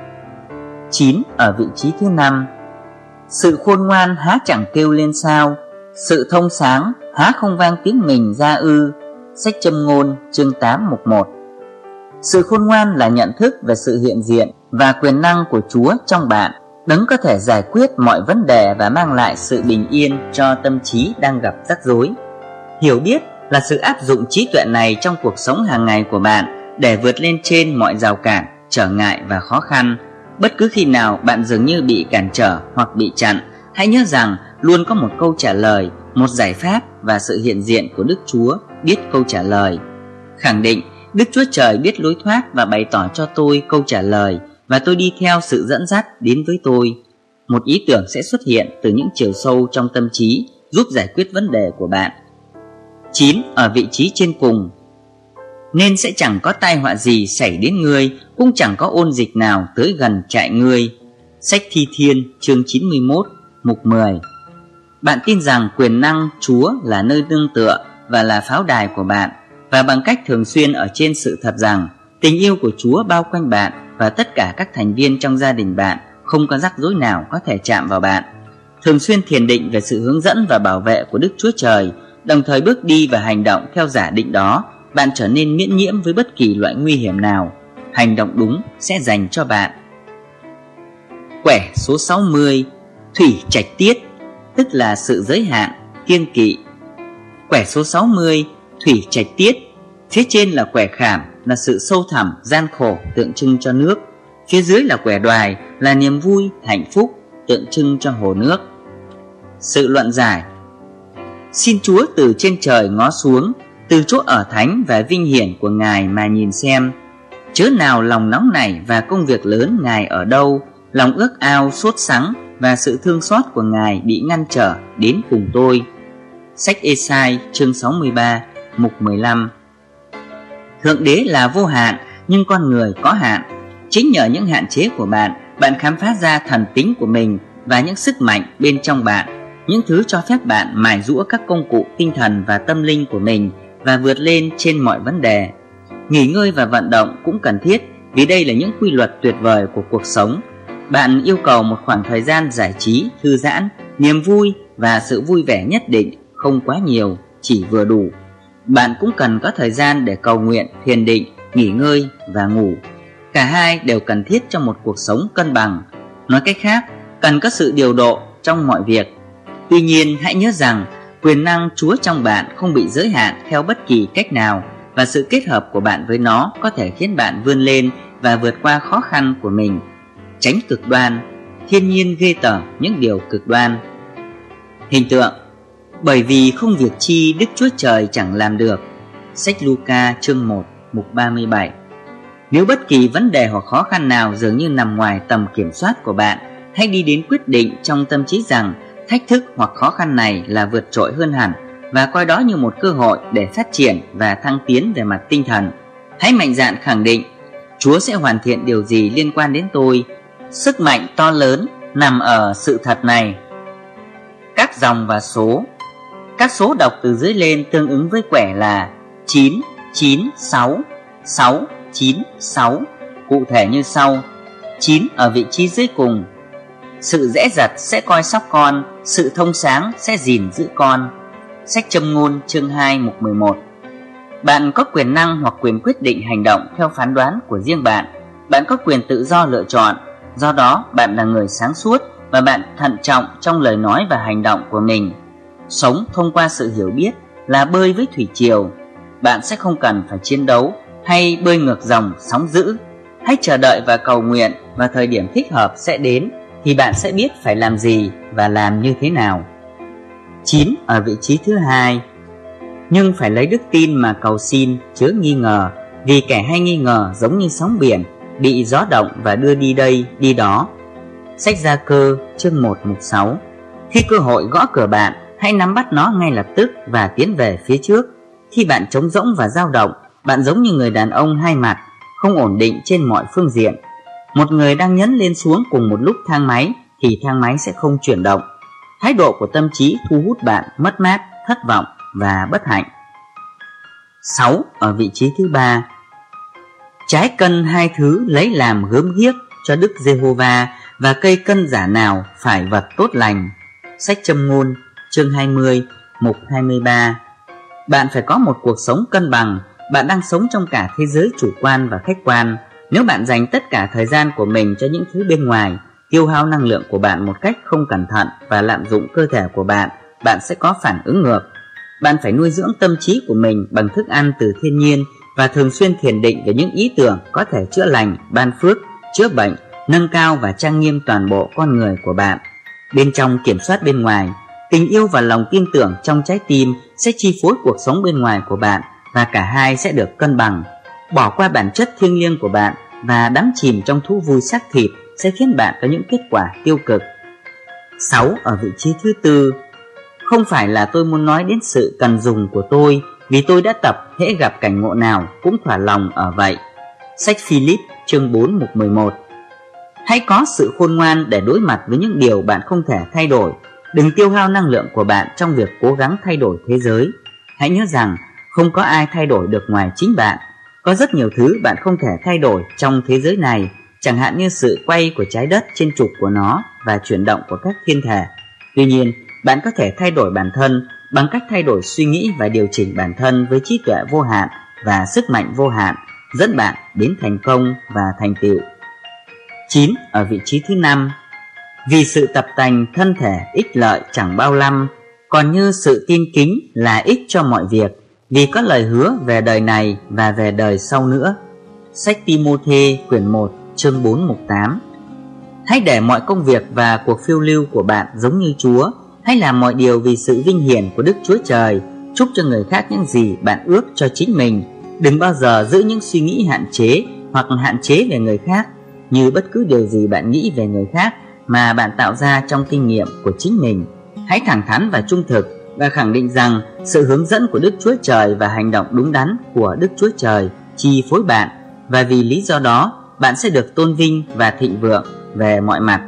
9 ở vị trí thứ 5. Sự khôn ngoan há chẳng kêu lên sao, sự thông sáng há không vang tiếng mình ra ư. Sách Châm ngôn chương 8 mục 1. Sự khôn ngoan là nhận thức về sự hiện diện và quyền năng của Chúa trong bạn. Đấng có thể giải quyết mọi vấn đề và mang lại sự bình yên cho tâm trí đang gặp rắc rối. Hiểu biết là sự áp dụng trí tuệ này trong cuộc sống hàng ngày của bạn để vượt lên trên mọi rào cản, trở ngại và khó khăn. Bất cứ khi nào bạn dường như bị cản trở hoặc bị chặn, hãy nhớ rằng luôn có một câu trả lời, một giải pháp và sự hiện diện của Đức Chúa biết câu trả lời. Khẳng định Đức Chúa Trời biết lối thoát và bày tỏ cho tôi câu trả lời, và tôi đi theo sự dẫn dắt đến với tôi. Một ý tưởng sẽ xuất hiện từ những chiều sâu trong tâm trí, giúp giải quyết vấn đề của bạn. 9. Ở vị trí trên cùng. Nên sẽ chẳng có tai họa gì xảy đến ngươi, cũng chẳng có ôn dịch nào tới gần trại ngươi. Sách Thi Thiên chương 91 mục 10. Bạn tin rằng quyền năng Chúa là nơi nương tựa và là pháo đài của bạn, và bằng cách thường xuyên ở trên sự thật rằng tình yêu của Chúa bao quanh bạn và tất cả các thành viên trong gia đình bạn, không có rắc rối nào có thể chạm vào bạn. Thường xuyên thiền định về sự hướng dẫn và bảo vệ của Đức Chúa Trời, đồng thời bước đi và hành động theo giả định đó, bạn trở nên miễn nhiễm với bất kỳ loại nguy hiểm nào. Hành động đúng sẽ dành cho bạn. Quẻ số 60. Thủy trạch tiết, tức là sự giới hạn, kiêng kỵ. Quẻ số 60. Thủy trạch tiết. Phía trên là quẻ khảm, là sự sâu thẳm, gian khổ, tượng trưng cho nước. Phía dưới là quẻ đoài, là niềm vui, hạnh phúc, tượng trưng cho hồ nước. Sự luận giải. Xin Chúa từ trên trời ngó xuống, từ chỗ ở thánh và vinh hiển của Ngài mà nhìn xem. Chớ nào lòng nóng nảy và công việc lớn Ngài ở đâu, lòng ước ao sốt sắng và sự thương xót của Ngài bị ngăn trở đến cùng tôi. Sách Ê-sai chương 63 mục 15. Thượng Đế là vô hạn, nhưng con người có hạn. Chính nhờ những hạn chế của bạn, bạn khám phá ra thần tính của mình và những sức mạnh bên trong bạn, những thứ cho phép bạn mài giũa các công cụ tinh thần và tâm linh của mình và vượt lên trên mọi vấn đề. Nghỉ ngơi và vận động cũng cần thiết, vì đây là những quy luật tuyệt vời của cuộc sống. Bạn yêu cầu một khoảng thời gian giải trí, thư giãn, niềm vui và sự vui vẻ nhất định, không quá nhiều, chỉ vừa đủ. Bạn cũng cần có thời gian để cầu nguyện, thiền định, nghỉ ngơi và ngủ. Cả hai đều cần thiết trong một cuộc sống cân bằng. Nói cách khác, cần có sự điều độ trong mọi việc. Tuy nhiên, hãy nhớ rằng quyền năng Chúa trong bạn không bị giới hạn theo bất kỳ cách nào, và sự kết hợp của bạn với nó có thể khiến bạn vươn lên và vượt qua khó khăn của mình. Tránh cực đoan. Thiên nhiên ghê tởm những điều cực đoan. Hình tượng. Bởi vì không việc chi Đức Chúa Trời chẳng làm được. Sách Luca chương 1 mục 37. Nếu bất kỳ vấn đề hoặc khó khăn nào dường như nằm ngoài tầm kiểm soát của bạn, hãy đi đến quyết định trong tâm trí rằng thách thức hoặc khó khăn này là vượt trội hơn hẳn, và coi đó như một cơ hội để phát triển và thăng tiến về mặt tinh thần. Hãy mạnh dạn khẳng định, Chúa sẽ hoàn thiện điều gì liên quan đến tôi. Sức mạnh to lớn nằm ở sự thật này. Các dòng và số. Các số đọc từ dưới lên tương ứng với quẻ là 9, 9, 6, 6, 9, 6. Cụ thể như sau. 9 ở vị trí dưới cùng. Sự dễ dặt sẽ coi sóc con, sự thông sáng sẽ gìn giữ con. Sách Châm ngôn chương 2 mục 11. Bạn có quyền năng hoặc quyền quyết định hành động theo phán đoán của riêng bạn. Bạn có quyền tự do lựa chọn. Do đó, bạn là người sáng suốt và bạn thận trọng trong lời nói và hành động của mình. Sống thông qua sự hiểu biết là bơi với thủy triều. Bạn sẽ không cần phải chiến đấu hay bơi ngược dòng sóng dữ. Hãy chờ đợi và cầu nguyện, và thời điểm thích hợp sẽ đến, thì bạn sẽ biết phải làm gì và làm như thế nào. 9 ở vị trí thứ hai. Nhưng phải lấy đức tin mà cầu xin, chớ nghi ngờ, vì kẻ hay nghi ngờ giống như sóng biển, bị gió động và đưa đi đây đi đó. Sách Gia Cơ chương 1 mục 6. Khi cơ hội gõ cửa bạn, hãy nắm bắt nó ngay lập tức và tiến về phía trước. Khi bạn trống rỗng và dao động, bạn giống như người đàn ông hai mặt, không ổn định trên mọi phương diện. Một người đang nhấn lên xuống cùng một lúc thang máy thì thang máy sẽ không chuyển động. Thái độ của tâm trí thu hút bạn mất mát, thất vọng và bất hạnh. 6 ở vị trí thứ ba. Trái cân hai thứ lấy làm gớm ghiếc cho Đức Giê-hô-va, và cây cân giả nào phải vật tốt lành. Sách Châm ngôn chương 20 mục 23. Bạn phải có một cuộc sống cân bằng. Bạn đang sống trong cả thế giới chủ quan và khách quan. Nếu bạn dành tất cả thời gian của mình cho những thứ bên ngoài, tiêu hao năng lượng của bạn một cách không cẩn thận và lạm dụng cơ thể của bạn, bạn sẽ có phản ứng ngược. Bạn phải nuôi dưỡng tâm trí của mình bằng thức ăn từ thiên nhiên và thường xuyên thiền định về những ý tưởng có thể chữa lành, ban phước, chữa bệnh, nâng cao và trang nghiêm toàn bộ con người của bạn. Bên trong kiểm soát bên ngoài. Tình yêu và lòng tin tưởng trong trái tim sẽ chi phối cuộc sống bên ngoài của bạn và cả hai sẽ được cân bằng. Bỏ qua bản chất thiêng liêng của bạn và đắm chìm trong thú vui xác thịt sẽ khiến bạn có những kết quả tiêu cực. 6 ở vị trí thứ tư. Không phải là tôi muốn nói đến sự cần dùng của tôi, vì tôi đã tập hễ gặp cảnh ngộ nào cũng thỏa lòng ở vậy. Sách Philip chương 4 mục 11. Hãy có sự khôn ngoan để đối mặt với những điều bạn không thể thay đổi. Đừng tiêu hao năng lượng của bạn trong việc cố gắng thay đổi thế giới. Hãy nhớ rằng không có ai thay đổi được ngoài chính bạn. Có rất nhiều thứ bạn không thể thay đổi trong thế giới này, chẳng hạn như sự quay của trái đất trên trục của nó và chuyển động của các thiên thể. Tuy nhiên, bạn có thể thay đổi bản thân bằng cách thay đổi suy nghĩ và điều chỉnh bản thân với trí tuệ vô hạn và sức mạnh vô hạn, dẫn bạn đến thành công và thành tựu. 9 ở vị trí thứ 5. Vì sự tập tành thân thể ích lợi chẳng bao năm, còn như sự tin kính là ích cho mọi việc, vì có lời hứa về đời này và về đời sau nữa. Sách Ti-mô-thê quyển 1 chương 4 mục 8. Hãy để mọi công việc và cuộc phiêu lưu của bạn giống như Chúa. Hãy làm mọi điều vì sự vinh hiển của Đức Chúa Trời. Chúc cho người khác những gì bạn ước cho chính mình. Đừng bao giờ giữ những suy nghĩ hạn chế hoặc hạn chế về người khác, như bất cứ điều gì bạn nghĩ về người khác mà bạn tạo ra trong kinh nghiệm của chính mình. Hãy thẳng thắn và trung thực và khẳng định rằng sự hướng dẫn của Đức Chúa Trời và hành động đúng đắn của Đức Chúa Trời chi phối bạn, và vì lý do đó bạn sẽ được tôn vinh và thịnh vượng về mọi mặt.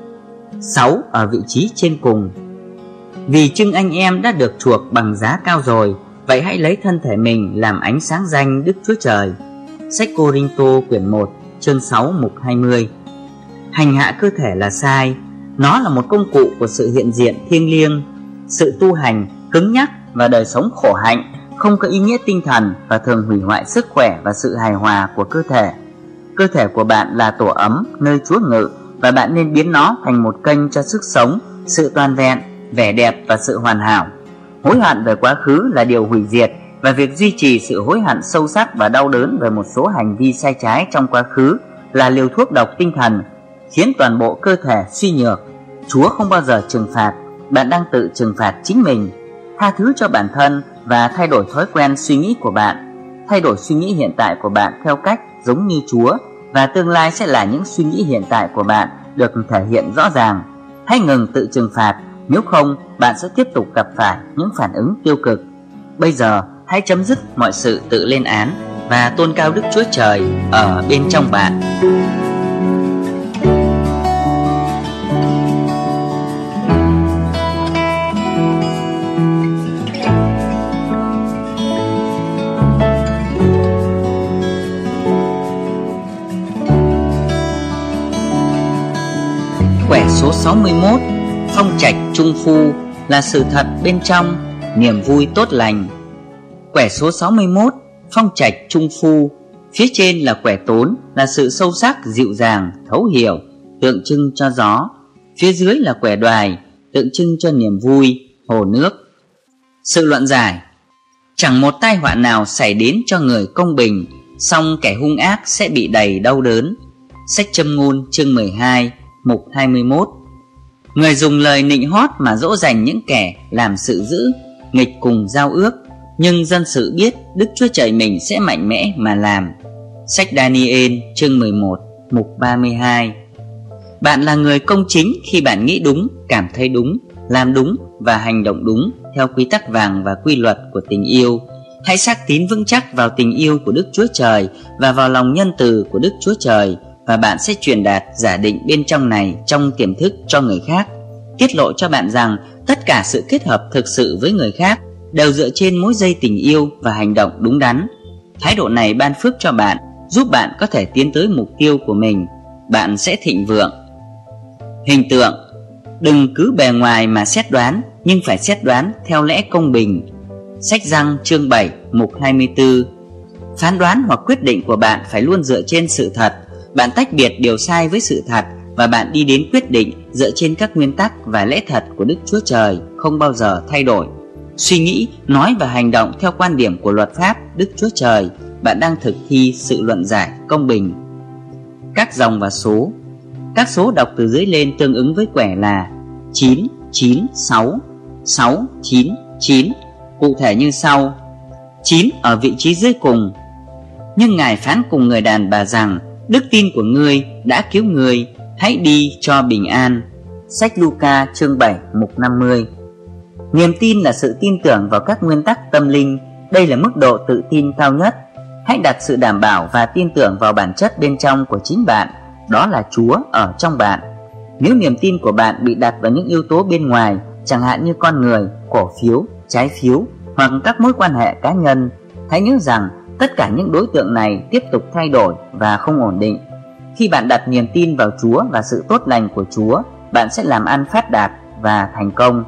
6 ở vị trí trên cùng. Vì chưng anh em đã được chuộc bằng giá cao rồi, vậy hãy lấy thân thể mình làm ánh sáng danh Đức Chúa Trời. Sách Cô-rinh-tô quyển 1 chương 6 mục 20. Hành hạ cơ thể là sai. Nó là một công cụ của sự hiện diện thiêng liêng. Sự tu hành cứng nhắc và đời sống khổ hạnh không có ý nghĩa tinh thần và thường hủy hoại sức khỏe và sự hài hòa của cơ thể. Cơ thể của bạn là tổ ấm nơi Chúa ngự, và bạn nên biến nó thành một kênh cho sức sống, sự toàn vẹn, vẻ đẹp và sự hoàn hảo. Hối hận về quá khứ là điều hủy diệt, và việc duy trì sự hối hận sâu sắc và đau đớn về một số hành vi sai trái trong quá khứ là liều thuốc độc tinh thần, khiến toàn bộ cơ thể suy nhược. Chúa không bao giờ trừng phạt, bạn đang tự trừng phạt chính mình. Tha thứ cho bản thân và thay đổi thói quen suy nghĩ của bạn. Thay đổi suy nghĩ hiện tại của bạn theo cách giống như Chúa, và tương lai sẽ là những suy nghĩ hiện tại của bạn được thể hiện rõ ràng. Hãy ngừng tự trừng phạt, nếu không bạn sẽ tiếp tục gặp phải những phản ứng tiêu cực. Bây giờ hãy chấm dứt mọi sự tự lên án và tôn cao Đức Chúa Trời ở bên trong bạn. Quẻ số 61. Phong trạch trung phu là sự thật bên trong, niềm vui tốt lành. Quẻ số 61. Phong trạch trung phu. Phía trên là quẻ tốn, là sự sâu sắc, dịu dàng, thấu hiểu, tượng trưng cho gió. Phía dưới là quẻ đoài, tượng trưng cho niềm vui, hồ nước. Sự luận giải. Chẳng một tai họa nào xảy đến cho người công bình, song kẻ hung ác sẽ bị đầy đau đớn. Sách Châm ngôn chương 12 mục 21. Người dùng lời nịnh hót mà dỗ dành những kẻ làm sự dữ, nghịch cùng giao ước, nhưng dân sự biết Đức Chúa Trời mình sẽ mạnh mẽ mà làm. Sách Daniel chương 11 mục 32. Bạn là người công chính khi bạn nghĩ đúng, cảm thấy đúng, làm đúng và hành động đúng theo quy tắc vàng và quy luật của tình yêu. Hãy xác tín vững chắc vào tình yêu của Đức Chúa Trời và vào lòng nhân từ của Đức Chúa Trời, và bạn sẽ truyền đạt giả định bên trong này trong tiềm thức cho người khác, tiết lộ cho bạn rằng tất cả sự kết hợp thực sự với người khác đều dựa trên mối dây tình yêu và hành động đúng đắn. Thái độ này ban phước cho bạn, giúp bạn có thể tiến tới mục tiêu của mình. Bạn sẽ thịnh vượng. Hình tượng. Đừng cứ bề ngoài mà xét đoán, nhưng phải xét đoán theo lẽ công bình. Sách Giăng chương 7 mục 24. Phán đoán hoặc quyết định của bạn phải luôn dựa trên sự thật. Bạn tách biệt điều sai với sự thật, và bạn đi đến quyết định dựa trên các nguyên tắc và lẽ thật của Đức Chúa Trời, không bao giờ thay đổi. Suy nghĩ, nói và hành động theo quan điểm của luật pháp Đức Chúa Trời, bạn đang thực thi sự luận giải công bình. Các dòng và số. Các số đọc từ dưới lên tương ứng với quẻ là 9, 9, 6, 6, 9, 9. Cụ thể như sau. 9 ở vị trí dưới cùng. Nhưng Ngài phán cùng người đàn bà rằng: đức tin của ngươi đã cứu ngươi, hãy đi cho bình an. Sách Luca chương 7 mục 50. Niềm tin là sự tin tưởng vào các nguyên tắc tâm linh. Đây là mức độ tự tin cao nhất. Hãy đặt sự đảm bảo và tin tưởng vào bản chất bên trong của chính bạn, đó là Chúa ở trong bạn. Nếu niềm tin của bạn bị đặt vào những yếu tố bên ngoài, chẳng hạn như con người, cổ phiếu, trái phiếu hoặc các mối quan hệ cá nhân, hãy nhớ rằng tất cả những đối tượng này tiếp tục thay đổi và không ổn định. Khi bạn đặt niềm tin vào Chúa và sự tốt lành của Chúa, bạn sẽ làm ăn phát đạt và thành công.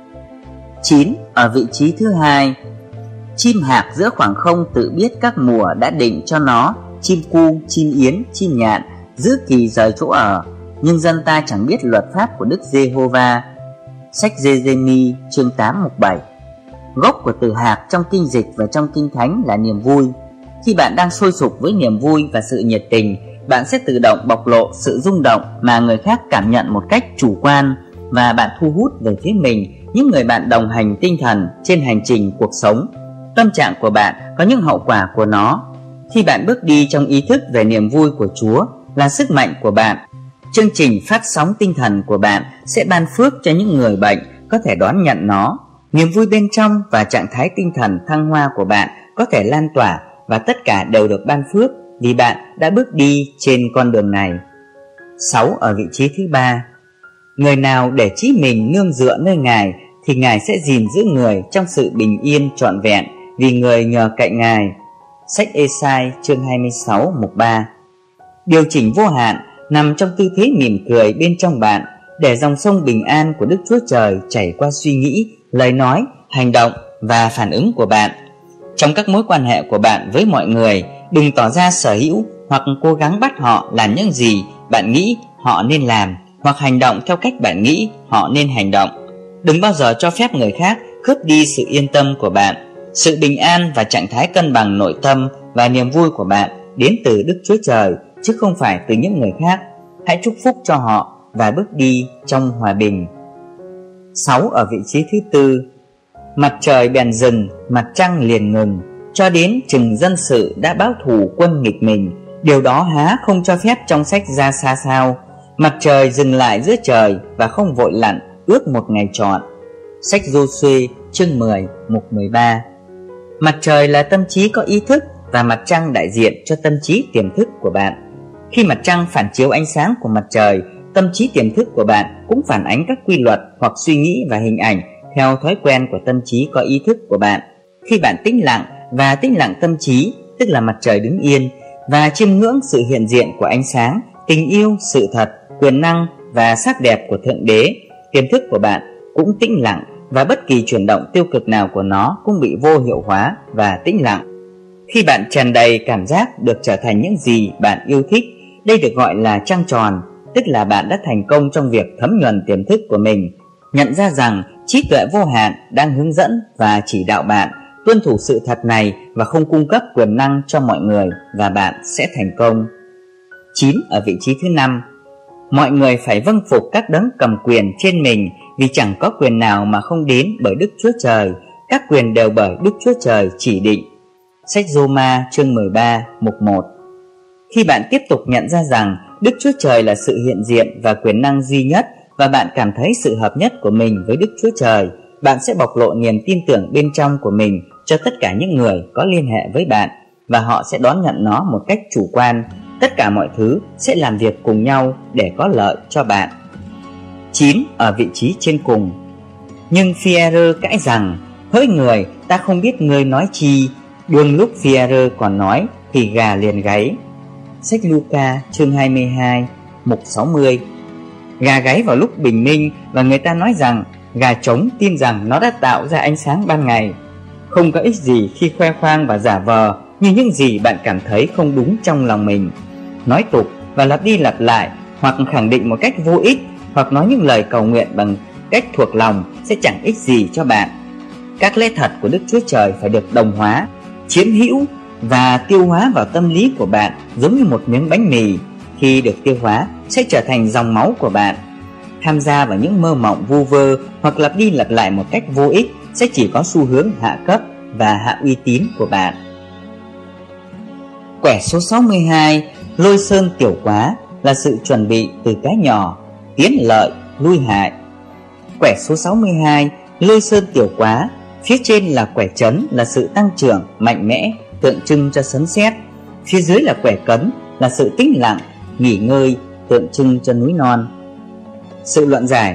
9 ở vị trí thứ hai. Chim hạc giữa khoảng không tự biết các mùa đã định cho nó, chim cu, chim yến, chim nhạn giữ kỳ rời chỗ ở, nhưng dân ta chẳng biết luật pháp của Đức Giê-hô-va. Sách Giê-rê-mi chương 8 mục 7. Gốc của từ hạc trong kinh dịch và trong kinh thánh là niềm vui. Khi bạn đang sôi sục với niềm vui và sự nhiệt tình, bạn sẽ tự động bộc lộ sự rung động mà người khác cảm nhận một cách chủ quan, và bạn thu hút về phía mình những người bạn đồng hành tinh thần trên hành trình cuộc sống. Tâm trạng của bạn có những hậu quả của nó. Khi bạn bước đi trong ý thức về niềm vui của Chúa là sức mạnh của bạn, chương trình phát sóng tinh thần của bạn sẽ ban phước cho những người bệnh có thể đón nhận nó. Niềm vui bên trong và trạng thái tinh thần thăng hoa của bạn có thể lan tỏa, và tất cả đều được ban phước vì bạn đã bước đi trên con đường này. 6 ở vị trí thứ ba. Người nào để chí mình nương dựa nơi Ngài thì Ngài sẽ gìn giữ người trong sự bình yên trọn vẹn, vì người nhờ cậy Ngài. Sách Ê-sai chương 26 mục 3. Điều chỉnh vô hạn nằm trong tư thế mỉm cười bên trong bạn, để dòng sông bình an của Đức Chúa Trời chảy qua suy nghĩ, lời nói, hành động và phản ứng của bạn. Trong các mối quan hệ của bạn với mọi người, đừng tỏ ra sở hữu hoặc cố gắng bắt họ làm những gì bạn nghĩ họ nên làm, hoặc hành động theo cách bạn nghĩ họ nên hành động. Đừng bao giờ cho phép người khác cướp đi sự yên tâm của bạn. Sự bình an và trạng thái cân bằng nội tâm và niềm vui của bạn đến từ Đức Chúa Trời, chứ không phải từ những người khác. Hãy chúc phúc cho họ và bước đi trong hòa bình. 6 ở vị trí thứ tư. Mặt trời bèn dừng, mặt trăng liền ngừng, cho đến chừng dân sự đã báo thù quân nghịch mình. Điều đó há không cho phép trong sách Ra Sa sao? Mặt trời dừng lại giữa trời và không vội lặn, ước một ngày trọn. Sách Giô-suê chương 10 mục 13. Mặt trời là tâm trí có ý thức, và mặt trăng đại diện cho tâm trí tiềm thức của bạn. Khi mặt trăng phản chiếu ánh sáng của mặt trời, tâm trí tiềm thức của bạn cũng phản ánh các quy luật hoặc suy nghĩ và hình ảnh theo thói quen của tâm trí có ý thức của bạn. Khi bạn tĩnh lặng và tĩnh lặng tâm trí, tức là mặt trời đứng yên và chiêm ngưỡng sự hiện diện của ánh sáng, tình yêu, sự thật, quyền năng và sắc đẹp của Thượng Đế, tiềm thức của bạn cũng tĩnh lặng, và bất kỳ chuyển động tiêu cực nào của nó cũng bị vô hiệu hóa và tĩnh lặng. Khi bạn tràn đầy cảm giác được trở thành những gì bạn yêu thích, đây được gọi là trăng tròn, tức là bạn đã thành công trong việc thấm nhuần tiềm thức của mình, nhận ra rằng trí tuệ vô hạn đang hướng dẫn và chỉ đạo bạn tuân thủ sự thật này và không cung cấp quyền năng cho mọi người, và bạn sẽ thành công. 9 ở vị trí thứ 5. Mọi người phải vâng phục các đấng cầm quyền trên mình, vì chẳng có quyền nào mà không đến bởi Đức Chúa Trời. Các quyền đều bởi Đức Chúa Trời chỉ định. Sách Rô-ma chương 13 mục 1. Khi bạn tiếp tục nhận ra rằng Đức Chúa Trời là sự hiện diện và quyền năng duy nhất, và bạn cảm thấy sự hợp nhất của mình với Đức Chúa Trời, bạn sẽ bộc lộ niềm tin tưởng bên trong của mình cho tất cả những người có liên hệ với bạn, và họ sẽ đón nhận nó một cách chủ quan. Tất cả mọi thứ sẽ làm việc cùng nhau để có lợi cho bạn. 9 ở vị trí trên cùng. Nhưng Phi-e-rơ cãi rằng: hỡi người, ta không biết ngươi nói chi. Đương lúc Phi-e-rơ còn nói thì gà liền gáy. Sách Luca chương 22 mục 60. Gà gáy vào lúc bình minh, và người ta nói rằng gà trống tin rằng nó đã tạo ra ánh sáng ban ngày. Không có ích gì khi khoe khoang và giả vờ như những gì bạn cảm thấy không đúng trong lòng mình. Nói tục và lặp đi lặp lại, hoặc khẳng định một cách vô ích, hoặc nói những lời cầu nguyện bằng cách thuộc lòng sẽ chẳng ích gì cho bạn. Các lẽ thật của Đức Chúa Trời phải được đồng hóa, chiếm hữu và tiêu hóa vào tâm lý của bạn, giống như một miếng bánh mì. Khi được tiêu hóa sẽ trở thành dòng máu của bạn. Tham gia vào những mơ mộng vu vơ hoặc lặp đi lặp lại một cách vô ích sẽ chỉ có xu hướng hạ cấp và hạ uy tín của bạn. Quẻ số 62, lôi sơn tiểu quá, là sự chuẩn bị từ cái nhỏ, tiến lợi, lui hại. Quẻ số 62, lôi sơn tiểu quá, phía trên là quẻ trấn, là sự tăng trưởng, mạnh mẽ, tượng trưng cho sấm sét. Phía dưới là quẻ cấn, là sự tĩnh lặng, nghỉ ngơi, tượng trưng cho núi non. Sự luận giải: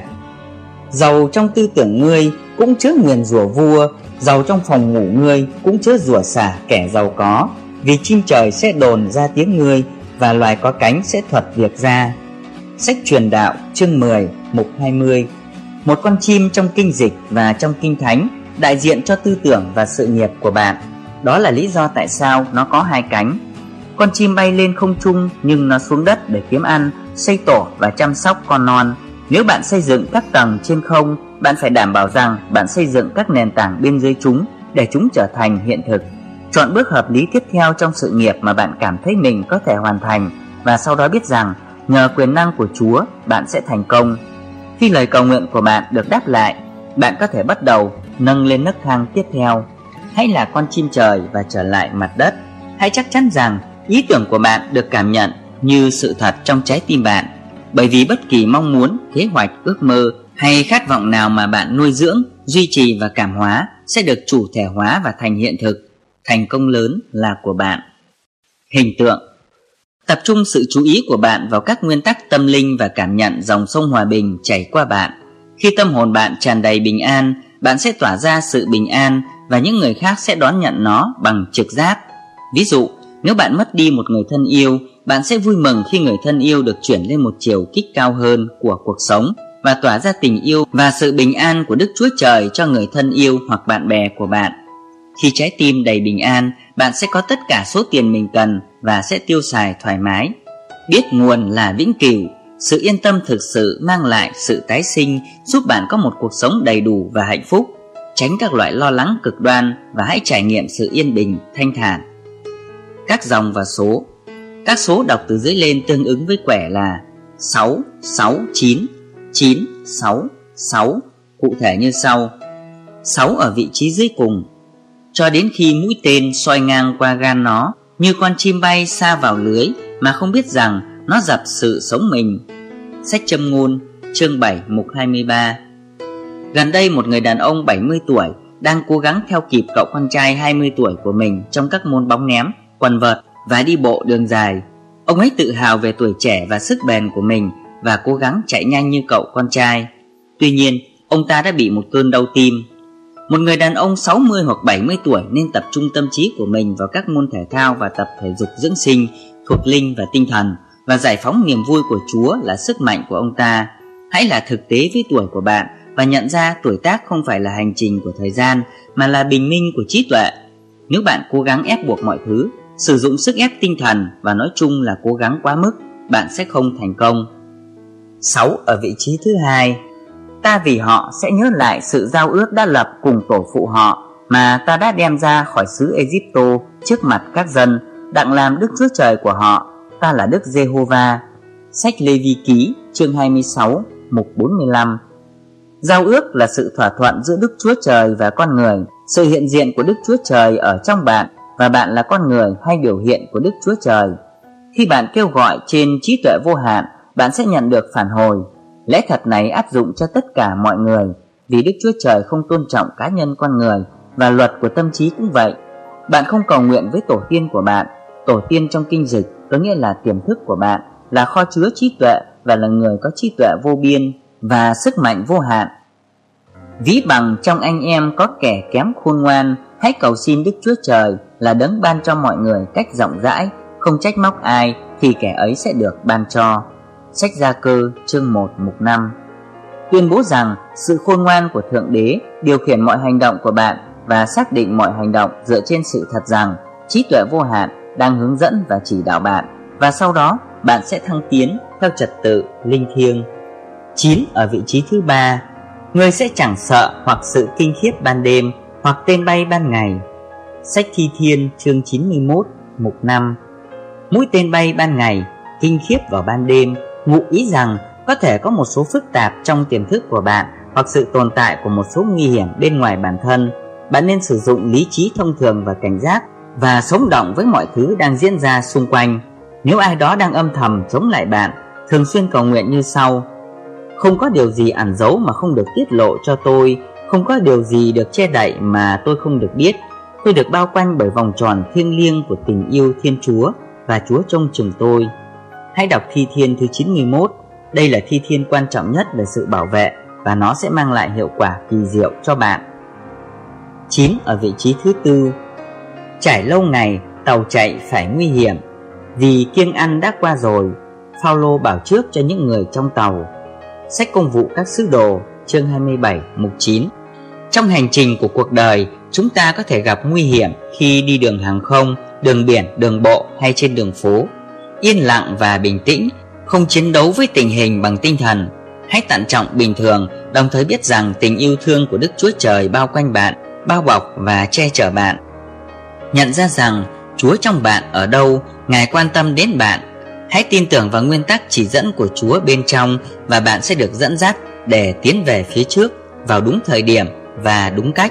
giàu trong tư tưởng ngươi cũng chớ nguyền rủa vua, giàu trong phòng ngủ ngươi cũng chớ rủa xả kẻ giàu có, vì chim trời sẽ đồn ra tiếng ngươi và loài có cánh sẽ thuật việc ra. Sách Truyền Đạo chương 10 mục 20. Một con chim trong kinh dịch và trong kinh thánh đại diện cho tư tưởng và sự nghiệp của bạn. Đó là lý do tại sao nó có hai cánh. Con chim bay lên không trung nhưng nó xuống đất để kiếm ăn, xây tổ và chăm sóc con non. Nếu bạn xây dựng các tầng trên không, bạn phải đảm bảo rằng bạn xây dựng các nền tảng bên dưới chúng để chúng trở thành hiện thực. Chọn bước hợp lý tiếp theo trong sự nghiệp mà bạn cảm thấy mình có thể hoàn thành, và sau đó biết rằng nhờ quyền năng của Chúa bạn sẽ thành công. Khi lời cầu nguyện của bạn được đáp lại, bạn có thể bắt đầu nâng lên nấc thang tiếp theo. Hãy là con chim trời và trở lại mặt đất. Hãy chắc chắn rằng ý tưởng của bạn được cảm nhận như sự thật trong trái tim bạn, bởi vì bất kỳ mong muốn, kế hoạch, ước mơ hay khát vọng nào mà bạn nuôi dưỡng, duy trì và cảm hóa sẽ được chủ thể hóa và thành hiện thực. Thành công lớn là của bạn. Hình tượng: tập trung sự chú ý của bạn vào các nguyên tắc tâm linh và cảm nhận dòng sông hòa bình chảy qua bạn. Khi tâm hồn bạn tràn đầy bình an, bạn sẽ tỏa ra sự bình an và những người khác sẽ đón nhận nó bằng trực giác. Ví dụ, nếu bạn mất đi một người thân yêu, bạn sẽ vui mừng khi người thân yêu được chuyển lên một chiều kích cao hơn của cuộc sống và tỏa ra tình yêu và sự bình an của Đức Chúa Trời cho người thân yêu hoặc bạn bè của bạn. Khi trái tim đầy bình an, bạn sẽ có tất cả số tiền mình cần và sẽ tiêu xài thoải mái. Biết nguồn là vĩnh cửu, sự yên tâm thực sự mang lại sự tái sinh, giúp bạn có một cuộc sống đầy đủ và hạnh phúc. Tránh các loại lo lắng cực đoan và hãy trải nghiệm sự yên bình, thanh thản. Các dòng và số. Các số đọc từ dưới lên tương ứng với quẻ là 6, 6, 9, 9, 6, 6, cụ thể như sau. 6 ở vị trí dưới cùng, cho đến khi mũi tên soi ngang qua gan nó, như con chim bay xa vào lưới mà không biết rằng nó dập sự sống mình. Sách Châm ngôn chương 7 mục 23. Gần đây một người đàn ông 70 tuổi đang cố gắng theo kịp cậu con trai 20 tuổi của mình trong các môn bóng ném, quần vợt và đi bộ đường dài. Ông ấy tự hào về tuổi trẻ và sức bền của mình và cố gắng chạy nhanh như cậu con trai. Tuy nhiên, ông ta đã bị một cơn đau tim. Một người đàn ông 60 hoặc 70 tuổi nên tập trung tâm trí của mình vào các môn thể thao và tập thể dục dưỡng sinh, thuộc linh và tinh thần, và giải phóng niềm vui của Chúa là sức mạnh của ông ta. Hãy là thực tế với tuổi của bạn và nhận ra tuổi tác không phải là hành trình của thời gian mà là bình minh của trí tuệ. Nếu bạn cố gắng ép buộc mọi thứ, sử dụng sức ép tinh thần và nói chung là cố gắng quá mức, bạn sẽ không thành công. 6 ở vị trí thứ hai. Ta vì họ sẽ nhớ lại sự giao ước đã lập cùng tổ phụ họ mà ta đã đem ra khỏi xứ Ê-díp-tô trước mặt các dân, đặng làm Đức Chúa Trời của họ. Ta là Đức Giê-hô-va. Sách Lê-vi ký chương 26 mục 45. Giao ước là sự thỏa thuận giữa Đức Chúa Trời và con người, sự hiện diện của Đức Chúa Trời ở trong bạn và bạn là con người hay biểu hiện của Đức Chúa Trời. Khi bạn kêu gọi trên trí tuệ vô hạn, bạn sẽ nhận được phản hồi. Lẽ thật này áp dụng cho tất cả mọi người, vì Đức Chúa Trời không tôn trọng cá nhân con người và luật của tâm trí cũng vậy. Bạn không cầu nguyện với tổ tiên của bạn. Tổ tiên trong kinh dịch có nghĩa là tiềm thức của bạn, là kho chứa trí tuệ và là người có trí tuệ vô biên và sức mạnh vô hạn. Ví bằng trong anh em có kẻ kém khôn ngoan, hãy cầu xin Đức Chúa Trời là đấng ban cho mọi người cách rộng rãi, không trách móc ai thì kẻ ấy sẽ được ban cho. Sách Gia Cơ chương 1 mục 5. Tuyên bố rằng sự khôn ngoan của Thượng Đế điều khiển mọi hành động của bạn và xác định mọi hành động dựa trên sự thật rằng trí tuệ vô hạn đang hướng dẫn và chỉ đạo bạn, và sau đó bạn sẽ thăng tiến theo trật tự linh thiêng. 9 ở vị trí thứ ba. Ngươi sẽ chẳng sợ hoặc sự kinh khiếp ban đêm hoặc tên bay ban ngày. Sách Thi Thiên chương 91 mục 5. Mũi tên bay ban ngày, kinh khiếp vào ban đêm, ngụ ý rằng có thể có một số phức tạp trong tiềm thức của bạn hoặc sự tồn tại của một số nguy hiểm bên ngoài bản thân. bạn nên sử dụng lý trí thông thường và cảnh giác, và sống động với mọi thứ đang diễn ra xung quanh. Nếu ai đó đang âm thầm chống lại bạn, thường xuyên cầu nguyện như sau: không có điều gì ẩn giấu mà không được tiết lộ cho tôi, không có điều gì được che đậy mà tôi không được biết. Tôi được bao quanh bởi vòng tròn thiêng liêng của tình yêu Thiên Chúa, và Chúa trông chừng tôi. Hãy đọc Thi Thiên thứ 91. Đây là thi thiên quan trọng nhất về sự bảo vệ, và nó sẽ mang lại hiệu quả kỳ diệu cho bạn. 9. Ở vị trí thứ tư. Trải lâu ngày, tàu chạy phải nguy hiểm, vì kiêng ăn đã qua rồi, Phao-lô bảo trước cho những người trong tàu. Sách Công vụ các sứ đồ, chương 27, mục 9. Trong hành trình của cuộc đời, chúng ta có thể gặp nguy hiểm khi đi đường hàng không, đường biển, đường bộ hay trên đường phố. Yên lặng và bình tĩnh, không chiến đấu với tình hình bằng tinh thần. Hãy tận trọng bình thường, đồng thời biết rằng tình yêu thương của Đức Chúa Trời bao quanh bạn, bao bọc và che chở bạn. Nhận ra rằng Chúa trong bạn ở đâu, Ngài quan tâm đến bạn. Hãy tin tưởng vào nguyên tắc chỉ dẫn của Chúa bên trong, và bạn sẽ được dẫn dắt để tiến về phía trước vào đúng thời điểm và đúng cách.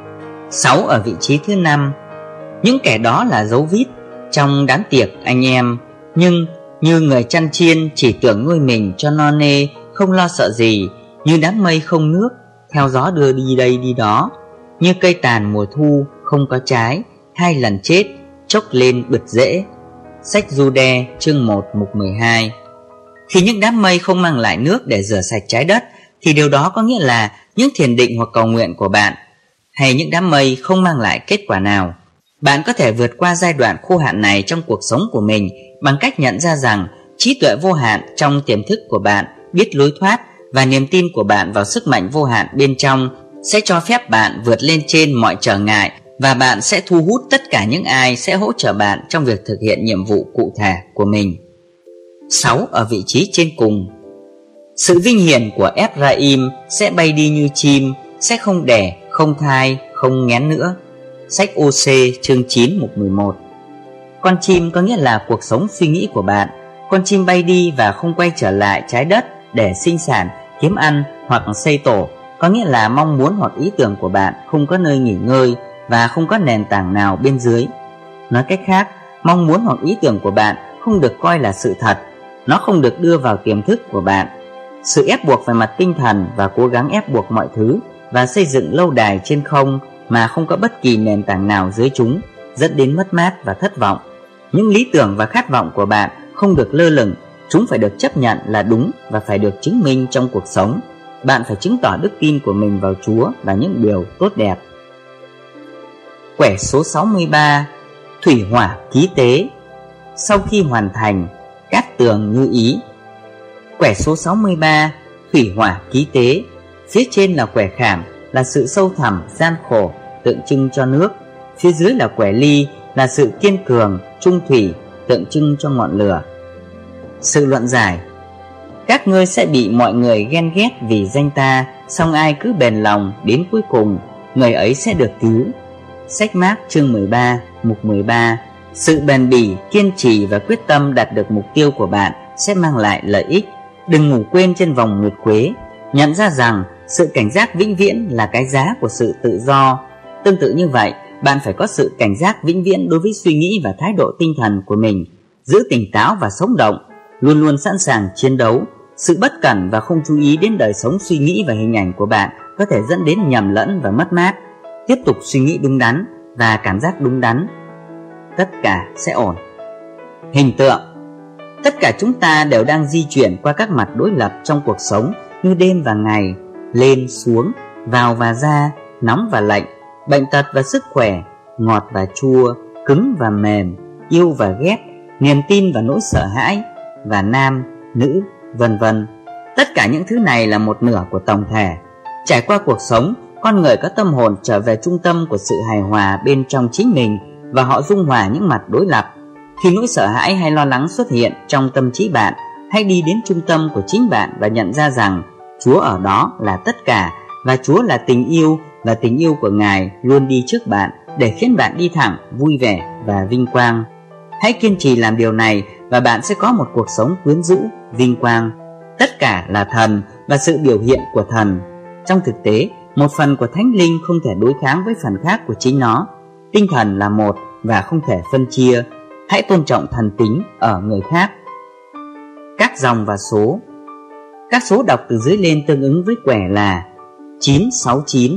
6. Ở vị trí thứ 5. Những kẻ đó là dấu vít trong đám tiệc anh em, nhưng như người chăn chiên chỉ tưởng nuôi mình cho no nê, không lo sợ gì, như đám mây không nước theo gió đưa đi đây đi đó, như cây tàn mùa thu không có trái, 2 lần chết chốc lên bứt rễ. Sách Giu-đe chương 1 mục 12. Khi những đám mây không mang lại nước để rửa sạch trái đất, thì điều đó có nghĩa là những thiền định hoặc cầu nguyện của bạn hay những đám mây không mang lại kết quả nào. Bạn có thể vượt qua giai đoạn khô hạn này trong cuộc sống của mình bằng cách nhận ra rằng trí tuệ vô hạn trong tiềm thức của bạn biết lối thoát, và niềm tin của bạn vào sức mạnh vô hạn bên trong sẽ cho phép bạn vượt lên trên mọi trở ngại, và bạn sẽ thu hút tất cả những ai sẽ hỗ trợ bạn trong việc thực hiện nhiệm vụ cụ thể của mình. 6. Ở vị trí trên cùng. Sự vinh hiển của Ephraim sẽ bay đi như chim, sẽ không đẻ, không thai, không nghén nữa. Sách Ô-sê chương 9 mục 11. Con chim có nghĩa là cuộc sống suy nghĩ của bạn. Con chim bay đi và không quay trở lại trái đất để sinh sản, kiếm ăn hoặc xây tổ, có nghĩa là mong muốn hoặc ý tưởng của bạn không có nơi nghỉ ngơi và không có nền tảng nào bên dưới. Nói cách khác, mong muốn hoặc ý tưởng của bạn không được coi là sự thật, nó không được đưa vào tiềm thức của bạn. Sự ép buộc về mặt tinh thần và cố gắng ép buộc mọi thứ và xây dựng lâu đài trên không mà không có bất kỳ nền tảng nào dưới chúng dẫn đến mất mát và thất vọng. Những lý tưởng và khát vọng của bạn không được lơ lửng, chúng phải được chấp nhận là đúng và phải được chứng minh trong cuộc sống. Bạn phải chứng tỏ đức tin của mình vào Chúa và những điều tốt đẹp. Quẻ số 63. Thủy hỏa ký tế. Sau khi hoàn thành, cát tường như ý. Quẻ số 63. Thủy hỏa ký tế. Phía trên là quẻ khảm, là sự sâu thẳm, gian khổ, tượng trưng cho nước. Phía dưới là quẻ ly, là sự kiên cường, trung thủy, tượng trưng cho ngọn lửa. Sự luận giải. Các ngươi sẽ bị mọi người ghen ghét vì danh ta, song ai cứ bền lòng đến cuối cùng, người ấy sẽ được cứu. Sách Mác chương 13 mục 13. Sự bền bỉ, kiên trì và quyết tâm đạt được mục tiêu của bạn sẽ mang lại lợi ích. Đừng ngủ quên trên vòng nguyệt quế. Nhận ra rằng sự cảnh giác vĩnh viễn là cái giá của sự tự do. Tương tự như vậy, bạn phải có sự cảnh giác vĩnh viễn đối với suy nghĩ và thái độ tinh thần của mình. Giữ tỉnh táo và sống động, luôn luôn sẵn sàng chiến đấu. Sự bất cẩn và không chú ý đến đời sống suy nghĩ và hình ảnh của bạn có thể dẫn đến nhầm lẫn và mất mát. Tiếp tục suy nghĩ đúng đắn và cảm giác đúng đắn, tất cả sẽ ổn. Hình tượng. Tất cả chúng ta đều đang di chuyển qua các mặt đối lập trong cuộc sống, như đêm và ngày, lên xuống, vào và ra, nóng và lạnh, bệnh tật và sức khỏe, ngọt và chua, cứng và mềm, yêu và ghét, niềm tin và nỗi sợ hãi, và nam, nữ, vân vân. Tất cả những thứ này là một nửa của tổng thể. Trải qua cuộc sống, con người có tâm hồn trở về trung tâm của sự hài hòa bên trong chính mình, và họ dung hòa những mặt đối lập. Khi nỗi sợ hãi hay lo lắng xuất hiện trong tâm trí bạn, hãy đi đến trung tâm của chính bạn và nhận ra rằng Chúa ở đó là tất cả, và Chúa là tình yêu, và tình yêu của Ngài luôn đi trước bạn để khiến bạn đi thẳng, vui vẻ và vinh quang. Hãy kiên trì làm điều này và bạn sẽ có một cuộc sống quyến rũ, vinh quang. Tất cả là thần và sự biểu hiện của thần. Trong thực tế, Một phần của thánh linh không thể đối kháng với phần khác của chính nó. Tinh thần là một và không thể phân chia. Hãy tôn trọng thần tính ở người khác. Các dòng và số. Các số đọc từ dưới lên tương ứng với quẻ là 969,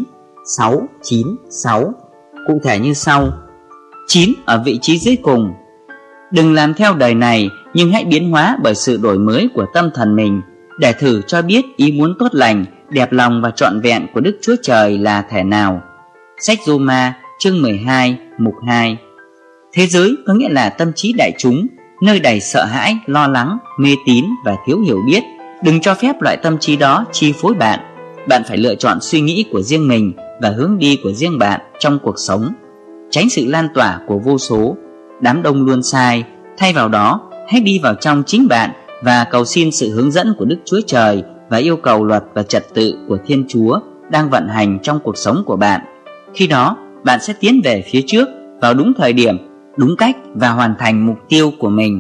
696. Cụ thể như sau: 9 ở vị trí dưới cùng. Đừng làm theo đời này, nhưng hãy biến hóa bởi sự đổi mới của tâm thần mình, để thử cho biết ý muốn tốt lành, đẹp lòng và trọn vẹn của Đức Chúa Trời là thể nào. Sách Roma chương 12 mục 2. Thế giới có nghĩa là tâm trí đại chúng, nơi đầy sợ hãi, lo lắng, mê tín và thiếu hiểu biết. Đừng cho phép loại tâm trí đó chi phối bạn. Bạn phải lựa chọn suy nghĩ của riêng mình và hướng đi của riêng bạn trong cuộc sống. Tránh sự lan tỏa của vô số, đám đông luôn sai. Thay vào đó, hãy đi vào trong chính bạn và cầu xin sự hướng dẫn của Đức Chúa Trời và yêu cầu luật và trật tự của Thiên Chúa đang vận hành trong cuộc sống của bạn. Khi đó, bạn sẽ tiến về phía trước vào đúng thời điểm, đúng cách và hoàn thành mục tiêu của mình.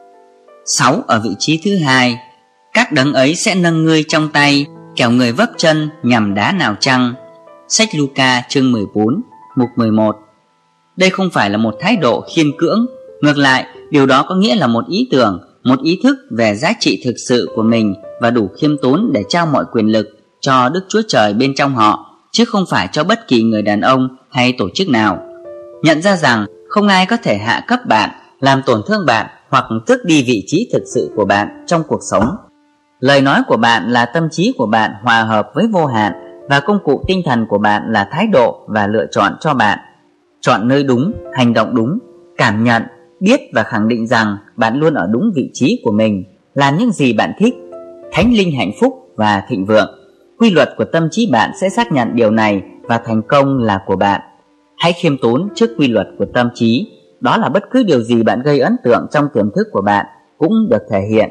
6 ở vị trí thứ hai. Các đấng ấy sẽ nâng ngươi trong tay, kẻo người vấp chân nhằm đá nào chăng. Sách Luca chương 14 mục 11. Đây không phải là một thái độ khiên cưỡng. Ngược lại, điều đó có nghĩa là một ý tưởng, một ý thức về giá trị thực sự của mình và đủ khiêm tốn để trao mọi quyền lực cho Đức Chúa Trời bên trong họ, chứ không phải cho bất kỳ người đàn ông hay tổ chức nào. Nhận ra rằng không ai có thể hạ cấp bạn, làm tổn thương bạn hoặc tước đi vị trí thực sự của bạn trong cuộc sống. Lời nói của bạn là tâm trí của bạn hòa hợp với vô hạn, và công cụ tinh thần của bạn là thái độ và lựa chọn cho bạn. Chọn nơi đúng, hành động đúng, cảm nhận, biết và khẳng định rằng bạn luôn ở đúng vị trí của mình, làm những gì bạn thích. Thánh linh hạnh phúc và thịnh vượng. Quy luật của tâm trí bạn sẽ xác nhận điều này và thành công là của bạn. Hãy khiêm tốn trước quy luật của tâm trí. Đó là bất cứ điều gì bạn gây ấn tượng trong tiềm thức của bạn cũng được thể hiện.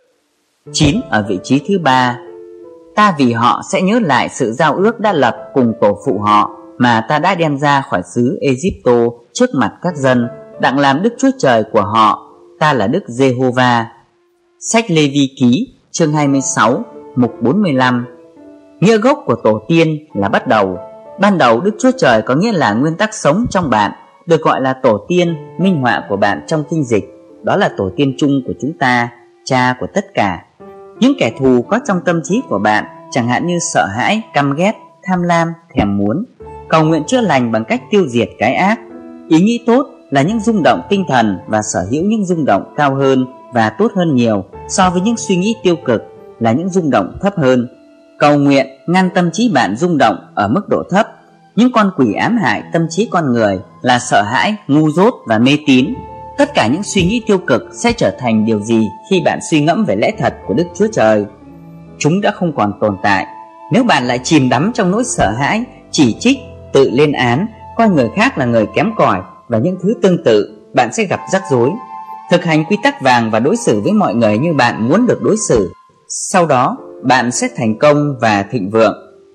9 ở vị trí thứ ba. Ta vì họ sẽ nhớ lại sự giao ước đã lập cùng tổ phụ họ, mà ta đã đem ra khỏi xứ Ê-díp-tô trước mặt các dân, đặng làm Đức Chúa Trời của họ. Ta là Đức Giê-hô-va. Sách Lê-vi-ký chương 26 mục 45. Nghĩa gốc của tổ tiên là bắt đầu. Ban đầu Đức Chúa Trời có nghĩa là nguyên tắc sống trong bạn, được gọi là tổ tiên, minh họa của bạn trong kinh dịch. Đó là tổ tiên chung của chúng ta, cha của tất cả. Những kẻ thù có trong tâm trí của bạn, chẳng hạn như sợ hãi, căm ghét, tham lam, thèm muốn, cầu nguyện chữa lành bằng cách tiêu diệt cái ác. Ý nghĩ tốt là những rung động tinh thần và sở hữu những rung động cao hơn và tốt hơn nhiều so với những suy nghĩ tiêu cực là những rung động thấp hơn. Cầu nguyện ngăn tâm trí bạn rung động ở mức độ thấp. Những con quỷ ám hại tâm trí con người là sợ hãi, ngu dốt và mê tín. Tất cả những suy nghĩ tiêu cực sẽ trở thành điều gì khi bạn suy ngẫm về lẽ thật của Đức Chúa Trời? Chúng đã không còn tồn tại. Nếu bạn lại chìm đắm trong nỗi sợ hãi, chỉ trích, tự lên án, coi người khác là người kém cỏi và những thứ tương tự, bạn sẽ gặp rắc rối. Thực hành quy tắc vàng và đối xử với mọi người như bạn muốn được đối xử. Sau đó, bạn sẽ thành công và thịnh vượng.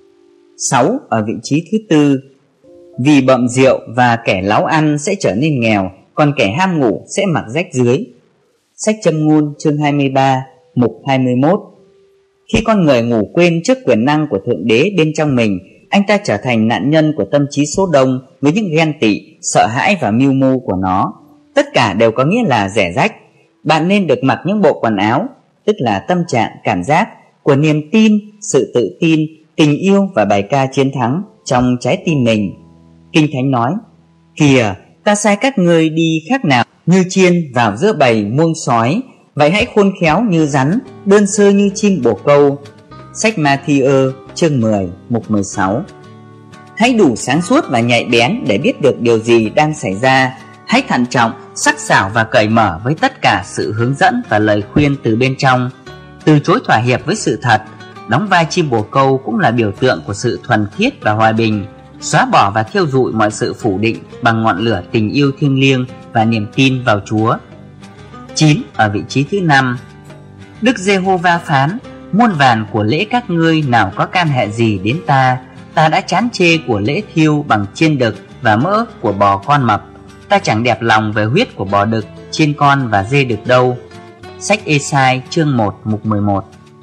6 ở vị trí thứ tư. Vì bậm rượu và kẻ láo ăn sẽ trở nên nghèo, còn kẻ ham ngủ sẽ mặc rách rưới. Sách Châm ngôn chương 23 mục 21. Khi con người ngủ quên trước quyền năng của Thượng Đế bên trong mình, anh ta trở thành nạn nhân của tâm trí số đông với những ghen tị, sợ hãi và mưu mô của nó. Tất cả đều có nghĩa là rẻ rách. Bạn nên được mặc những bộ quần áo, tức là tâm trạng, cảm giác của niềm tin, sự tự tin, tình yêu và bài ca chiến thắng trong trái tim mình. Kinh Thánh nói: Kìa, ta sai các ngươi đi khác nào như chiên vào giữa bầy muông sói, vậy hãy khôn khéo như rắn, đơn sơ như chim bồ câu. Sách Ma-thi-ơ chương 10 mục 16. Hãy đủ sáng suốt và nhạy bén để biết được điều gì đang xảy ra. Hãy thận trọng, sắc sảo và cởi mở với tất cả sự hướng dẫn và lời khuyên từ bên trong. Từ chối thỏa hiệp với sự thật. Đóng vai chim bồ câu cũng là biểu tượng của sự thuần khiết và hòa bình. Xóa bỏ và thiêu rụi mọi sự phủ định bằng ngọn lửa tình yêu thiêng liêng và niềm tin vào Chúa. 9 ở vị trí thứ 5. Đức Giê-hô-va phán: Muôn vàn của lễ các ngươi nào có can hệ gì đến ta? Ta đã chán chê của lễ thiêu bằng chiên đực và mỡ của bò con mập. Ta chẳng đẹp lòng về huyết của bò đực, chiên con và dê đực đâu. Sách Ê-sai chương 1 mục 11.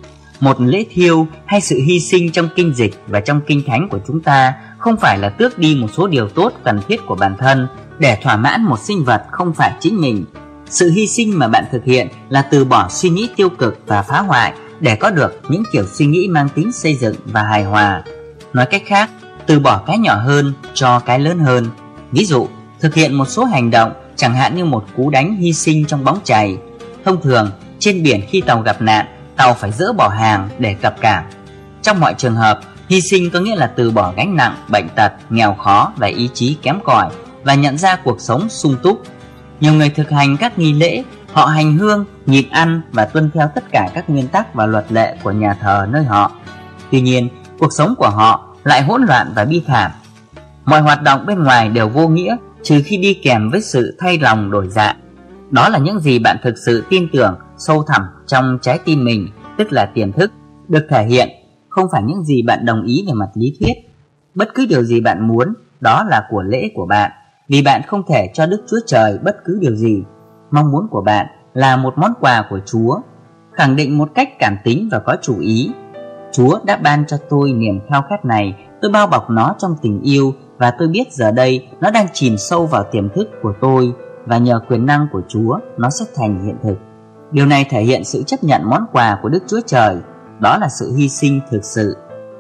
Một lễ thiêu hay sự hy sinh trong kinh dịch và trong kinh thánh của chúng ta không phải là tước đi một số điều tốt cần thiết của bản thân để thỏa mãn một sinh vật không phải chính mình. Sự hy sinh mà bạn thực hiện là từ bỏ suy nghĩ tiêu cực và phá hoại để có được những kiểu suy nghĩ mang tính xây dựng và hài hòa. Nói cách khác, từ bỏ cái nhỏ hơn cho cái lớn hơn. Ví dụ, thực hiện một số hành động chẳng hạn như một cú đánh hy sinh trong bóng chày. Thông thường, trên biển khi tàu gặp nạn, tàu phải dỡ bỏ hàng để cập cảng. Trong mọi trường hợp, hy sinh có nghĩa là từ bỏ gánh nặng, bệnh tật, nghèo khó và ý chí kém cỏi và nhận ra cuộc sống sung túc. Nhiều người thực hành các nghi lễ, họ hành hương, nhịn ăn và tuân theo tất cả các nguyên tắc và luật lệ của nhà thờ nơi họ. Tuy nhiên, cuộc sống của họ lại hỗn loạn và bi thảm. Mọi hoạt động bên ngoài đều vô nghĩa trừ khi đi kèm với sự thay lòng đổi dạ. Đó là những gì bạn thực sự tin tưởng sâu thẳm trong trái tim mình, tức là tiềm thức, được thể hiện, không phải những gì bạn đồng ý về mặt lý thuyết. Bất cứ điều gì bạn muốn, đó là của lễ của bạn, vì bạn không thể cho Đức Chúa Trời bất cứ điều gì. Mong muốn của bạn là một món quà của Chúa, khẳng định một cách cảm tính và có chủ ý. Chúa đã ban cho tôi niềm khao khát này, tôi bao bọc nó trong tình yêu và tôi biết giờ đây nó đang chìm sâu vào tiềm thức của tôi và nhờ quyền năng của Chúa nó sẽ thành hiện thực. Điều này thể hiện sự chấp nhận món quà của Đức Chúa Trời, đó là sự hy sinh thực sự.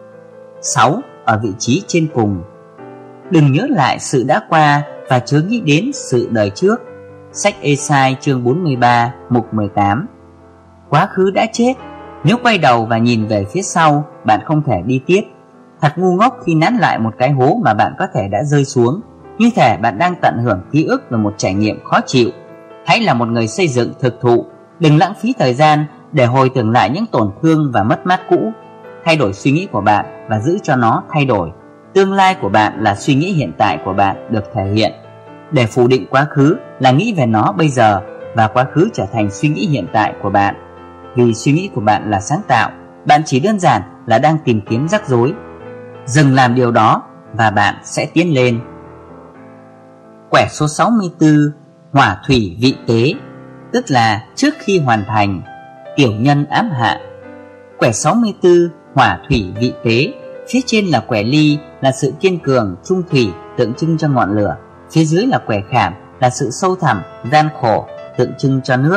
6. Ở vị trí trên cùng. Đừng nhớ lại sự đã qua và chớ nghĩ đến sự đời trước. Sách Ê-sai chương 43 mục 18. Quá khứ đã chết, nếu quay đầu và nhìn về phía sau, bạn không thể đi tiếp. Thật ngu ngốc khi nán lại một cái hố mà bạn có thể đã rơi xuống, như thể bạn đang tận hưởng ký ức về một trải nghiệm khó chịu. Hãy là một người xây dựng thực thụ, đừng lãng phí thời gian để hồi tưởng lại những tổn thương và mất mát cũ. Thay đổi suy nghĩ của bạn và giữ cho nó thay đổi. Tương lai của bạn là suy nghĩ hiện tại của bạn được thể hiện. Để phủ định quá khứ là nghĩ về nó bây giờ, và quá khứ trở thành suy nghĩ hiện tại của bạn. Vì suy nghĩ của bạn là sáng tạo, bạn chỉ đơn giản là đang tìm kiếm rắc rối. Dừng làm điều đó và bạn sẽ tiến lên. Quẻ số 64, hỏa thủy vị tế, tức là trước khi hoàn thành, tiểu nhân ám hạ. Quẻ 64, hỏa thủy vị tế, phía trên là quẻ ly là sự kiên cường, trung thủy, tượng trưng cho ngọn lửa. Phía dưới là quẻ khảm là sự sâu thẳm, gian khổ, tượng trưng cho nước.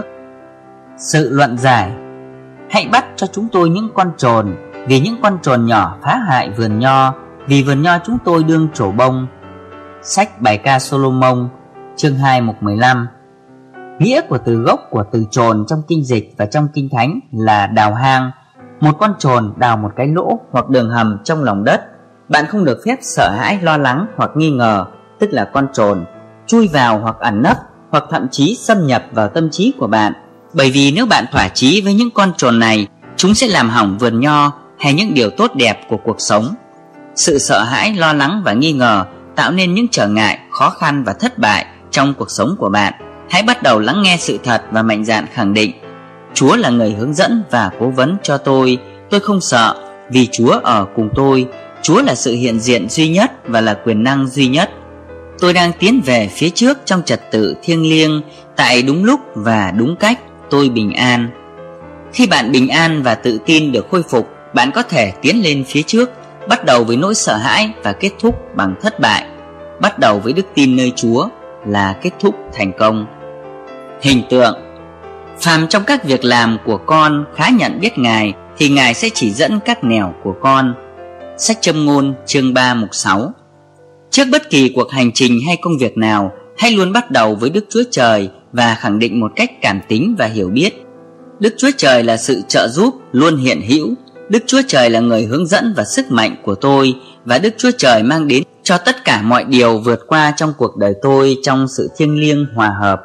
Sự luận giải. Hãy bắt cho chúng tôi những con trồn, vì những con trồn nhỏ phá hại vườn nho, vì vườn nho chúng tôi đương trổ bông. Sách Bài ca Solomon chương 2 mục 15. Nghĩa của từ gốc của từ trồn trong kinh dịch và trong kinh thánh là đào hang. Một con trồn đào một cái lỗ hoặc đường hầm trong lòng đất. Bạn không được phép sợ hãi, lo lắng hoặc nghi ngờ, tức là con trồn chui vào hoặc ẩn nấp hoặc thậm chí xâm nhập vào tâm trí của bạn. Bởi vì nếu bạn thỏa chí với những con trồn này, chúng sẽ làm hỏng vườn nho hay những điều tốt đẹp của cuộc sống. Sự sợ hãi, lo lắng và nghi ngờ tạo nên những trở ngại, khó khăn và thất bại trong cuộc sống của bạn. Hãy bắt đầu lắng nghe sự thật và mạnh dạn khẳng định: Chúa là người hướng dẫn và cố vấn cho tôi không sợ, vì Chúa ở cùng tôi. Chúa là sự hiện diện duy nhất và là quyền năng duy nhất. Tôi đang tiến về phía trước trong trật tự thiêng liêng, tại đúng lúc và đúng cách. Tôi bình an. Khi bạn bình an và tự tin được khôi phục, bạn có thể tiến lên phía trước, bắt đầu với nỗi sợ hãi và kết thúc bằng thất bại. Bắt đầu với đức tin nơi Chúa là kết thúc thành công. Hình tượng. Phàm trong các việc làm của con khá nhận biết Ngài, thì Ngài sẽ chỉ dẫn các nẻo của con. Sách Châm ngôn chương 3 mục 6. Trước bất kỳ cuộc hành trình hay công việc nào, hãy luôn bắt đầu với Đức Chúa Trời và khẳng định một cách cảm tính và hiểu biết: Đức Chúa Trời là sự trợ giúp luôn hiện hữu. Đức Chúa Trời là người hướng dẫn và sức mạnh của tôi, và Đức Chúa Trời mang đến cho tất cả mọi điều vượt qua trong cuộc đời tôi trong sự thiêng liêng hòa hợp.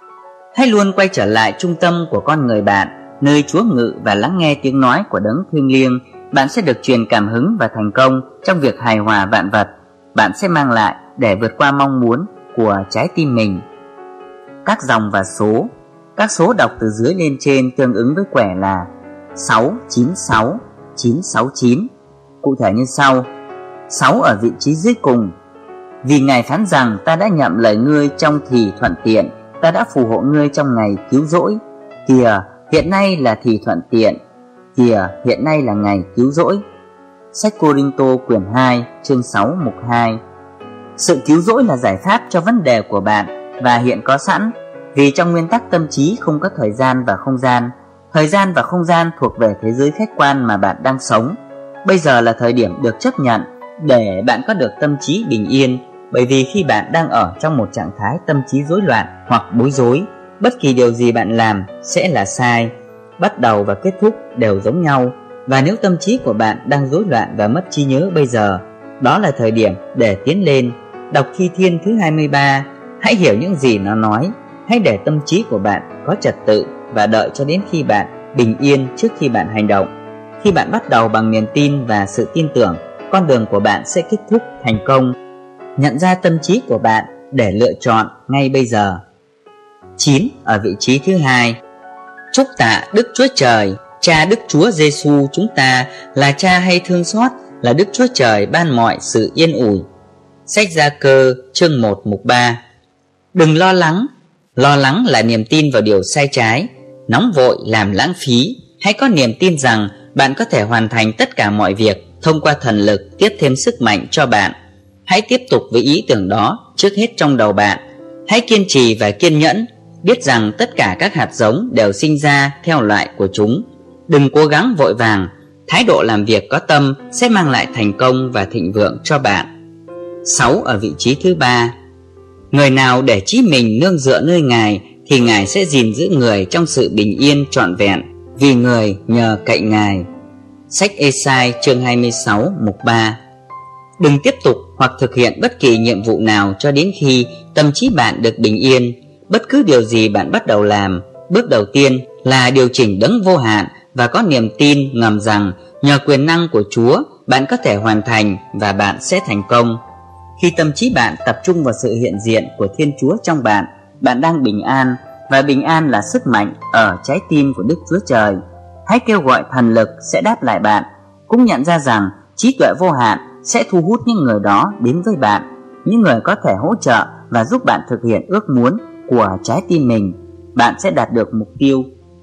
Hãy luôn quay trở lại trung tâm của con người bạn, nơi Chúa ngự, và lắng nghe tiếng nói của đấng thiêng liêng. Bạn sẽ được truyền cảm hứng và thành công trong việc hài hòa vạn vật. Bạn sẽ mang lại để vượt qua mong muốn của trái tim mình. Các dòng và số. Các số đọc từ dưới lên trên tương ứng với quẻ là 696, 969. Cụ thể như sau: 6 ở vị trí dưới cùng. Vì Ngài phán rằng: ta đã nhậm lời ngươi trong thì thuận tiện, ta đã phù hộ ngươi trong ngày cứu rỗi. Kìa, hiện nay là thì thuận tiện. Kìa, hiện nay là ngày cứu rỗi. Sách Cô-rinh-tô quyển 2 chương 6 mục 2. Sự cứu rỗi là giải pháp cho vấn đề của bạn và hiện có sẵn, vì trong nguyên tắc tâm trí không có thời gian và không gian. Thời gian và không gian thuộc về thế giới khách quan mà bạn đang sống. Bây giờ là thời điểm được chấp nhận để bạn có được tâm trí bình yên, bởi vì khi bạn đang ở trong một trạng thái tâm trí rối loạn hoặc bối rối, bất kỳ điều gì bạn làm sẽ là sai. Bắt đầu và kết thúc đều giống nhau. Và nếu tâm trí của bạn đang rối loạn và mất trí nhớ bây giờ, đó là thời điểm để tiến lên. Đọc Thi Thiên thứ 23. Hãy hiểu những gì nó nói. Hãy để tâm trí của bạn có trật tự và đợi cho đến khi bạn bình yên trước khi bạn hành động. Khi bạn bắt đầu bằng niềm tin và sự tin tưởng, con đường của bạn sẽ kết thúc thành công. Nhận ra tâm trí của bạn để lựa chọn ngay bây giờ. 9. Ở vị trí thứ 2. Chúc tạ Đức Chúa Trời, Cha Đức Chúa Giêsu chúng ta, là Cha hay thương xót, là Đức Chúa Trời ban mọi sự yên ủi. Sách Gia Cơ chương 1 mục 3. Đừng lo lắng. Lo lắng là niềm tin vào điều sai trái, nóng vội làm lãng phí. Hãy có niềm tin rằng bạn có thể hoàn thành tất cả mọi việc thông qua thần lực tiếp thêm sức mạnh cho bạn. Hãy tiếp tục với ý tưởng đó trước hết trong đầu bạn. Hãy kiên trì và kiên nhẫn, biết rằng tất cả các hạt giống đều sinh ra theo loại của chúng. Đừng cố gắng vội vàng. Thái độ làm việc có tâm sẽ mang lại thành công và thịnh vượng cho bạn. 6. Ở vị trí thứ 3. Người nào để trí mình nương dựa nơi Ngài thì Ngài sẽ gìn giữ người trong sự bình yên trọn vẹn, vì người nhờ cậy Ngài. Sách Ê-sai chương 26 mục 3. Đừng tiếp tục hoặc thực hiện bất kỳ nhiệm vụ nào cho đến khi tâm trí bạn được bình yên. Bất cứ điều gì bạn bắt đầu làm, bước đầu tiên là điều chỉnh đấng vô hạn và có niềm tin ngầm rằng nhờ quyền năng của Chúa bạn có thể hoàn thành và bạn sẽ thành công. Khi tâm trí bạn tập trung vào sự hiện diện của Thiên Chúa trong bạn, bạn đang bình an, và bình an là sức mạnh ở trái tim của Đức Chúa Trời. Hãy kêu gọi thần lực sẽ đáp lại bạn. Cũng nhận ra rằng trí tuệ vô hạn sẽ thu hút những người đó đến với bạn, những người có thể hỗ trợ và giúp bạn thực hiện ước muốn của trái tim mình. Bạn sẽ đạt được mục tiêu.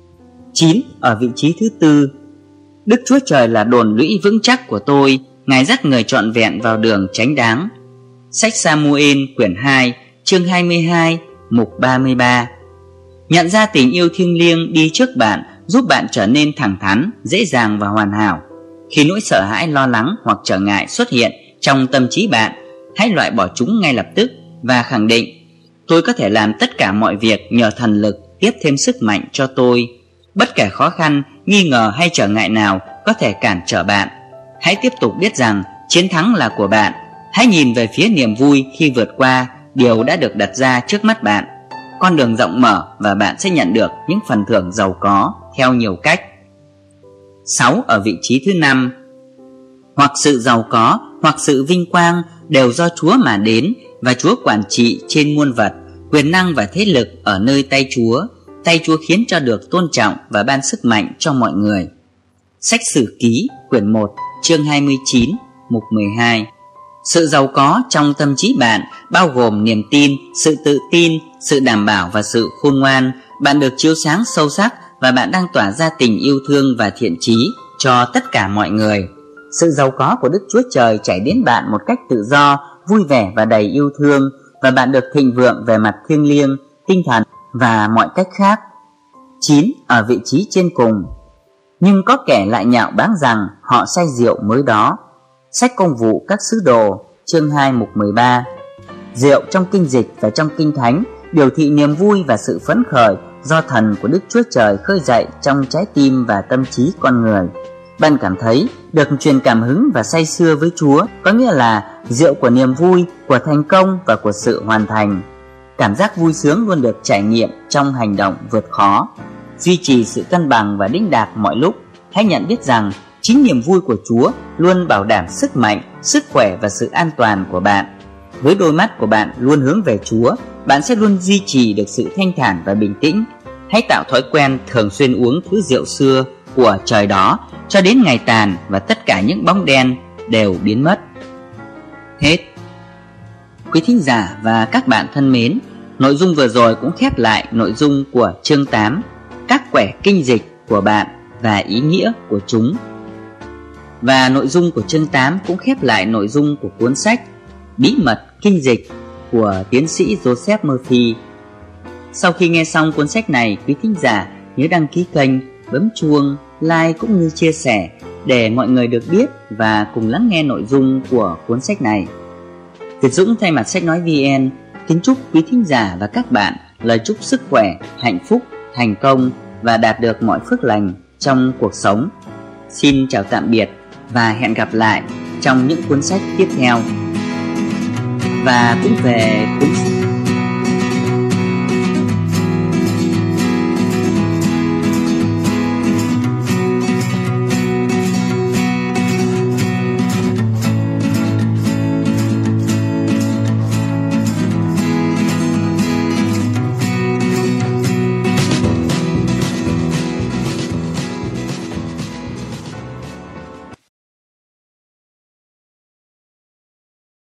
9. Ở vị trí thứ 4. Đức Chúa Trời là đồn lũy vững chắc của tôi, Ngài dắt người trọn vẹn vào đường chánh đáng. Sách Sa-mu-ên quyển 2 chương 22 mục 33. Nhận ra tình yêu thiêng liêng đi trước bạn giúp bạn trở nên thẳng thắn, dễ dàng và hoàn hảo. Khi nỗi sợ hãi, lo lắng hoặc trở ngại xuất hiện trong tâm trí bạn, hãy loại bỏ chúng ngay lập tức và khẳng định: tôi có thể làm tất cả mọi việc nhờ thần lực tiếp thêm sức mạnh cho tôi. Bất kể khó khăn, nghi ngờ hay trở ngại nào có thể cản trở bạn, hãy tiếp tục biết rằng chiến thắng là của bạn. Hãy nhìn về phía niềm vui khi vượt qua điều đã được đặt ra trước mắt bạn. Con đường rộng mở và bạn sẽ nhận được những phần thưởng giàu có theo nhiều cách. 6. Ở vị trí thứ 5. Hoặc sự giàu có hoặc sự vinh quang đều do Chúa mà đến, và Chúa quản trị trên muôn vật. Quyền năng và thế lực ở nơi tay Chúa. Tay Chúa khiến cho được tôn trọng và ban sức mạnh cho mọi người. Sách Sử Ký quyển 1 chương 29 mục 12. Sự giàu có trong tâm trí bạn bao gồm niềm tin, sự tự tin, sự đảm bảo và sự khôn ngoan. Bạn được chiếu sáng sâu sắc và bạn đang tỏa ra tình yêu thương và thiện chí cho tất cả mọi người. Sự giàu có của Đức Chúa Trời chảy đến bạn một cách tự do, vui vẻ và đầy yêu thương, và bạn được thịnh vượng về mặt thiêng liêng, tinh thần và mọi cách khác. 9. Ở vị trí trên cùng. Nhưng có kẻ lại nhạo báng rằng họ say rượu mới đó. Sách Công vụ các sứ đồ chương 2 mục 13. Rượu trong kinh dịch và trong kinh thánh biểu thị niềm vui và sự phấn khởi do thần của Đức Chúa Trời khơi dậy trong trái tim và tâm trí con người. Bạn cảm thấy được truyền cảm hứng và say sưa với Chúa, có nghĩa là rượu của niềm vui, của thành công và của sự hoàn thành. Cảm giác vui sướng luôn được trải nghiệm trong hành động vượt khó. Duy trì sự cân bằng và đĩnh đạc mọi lúc. Hãy nhận biết rằng chính niềm vui của Chúa luôn bảo đảm sức mạnh, sức khỏe và sự an toàn của bạn. Với đôi mắt của bạn luôn hướng về Chúa, bạn sẽ luôn duy trì được sự thanh thản và bình tĩnh. Hãy tạo thói quen thường xuyên uống thứ rượu xưa của trời đó cho đến ngày tàn và tất cả những bóng đen đều biến mất. Hết. Quý thính giả và các bạn thân mến, nội dung vừa rồi cũng khép lại nội dung của chương 8, các quẻ kinh dịch của bạn. và ý nghĩa của chúng. Và nội dung của chương 8 cũng khép lại nội dung của cuốn sách Bí mật kinh dịch của tiến sĩ Joseph Murphy. Sau khi nghe xong cuốn sách này, quý thính giả nhớ đăng ký kênh, bấm chuông, like cũng như chia sẻ để mọi người được biết và cùng lắng nghe nội dung của cuốn sách này. Việt Dũng thay mặt Sách Nói VN kính chúc quý thính giả và các bạn lời chúc sức khỏe, hạnh phúc, thành công và đạt được mọi phước lành trong cuộc sống. Xin chào tạm biệt và hẹn gặp lại trong những cuốn sách tiếp theo. Và cũng về cuốn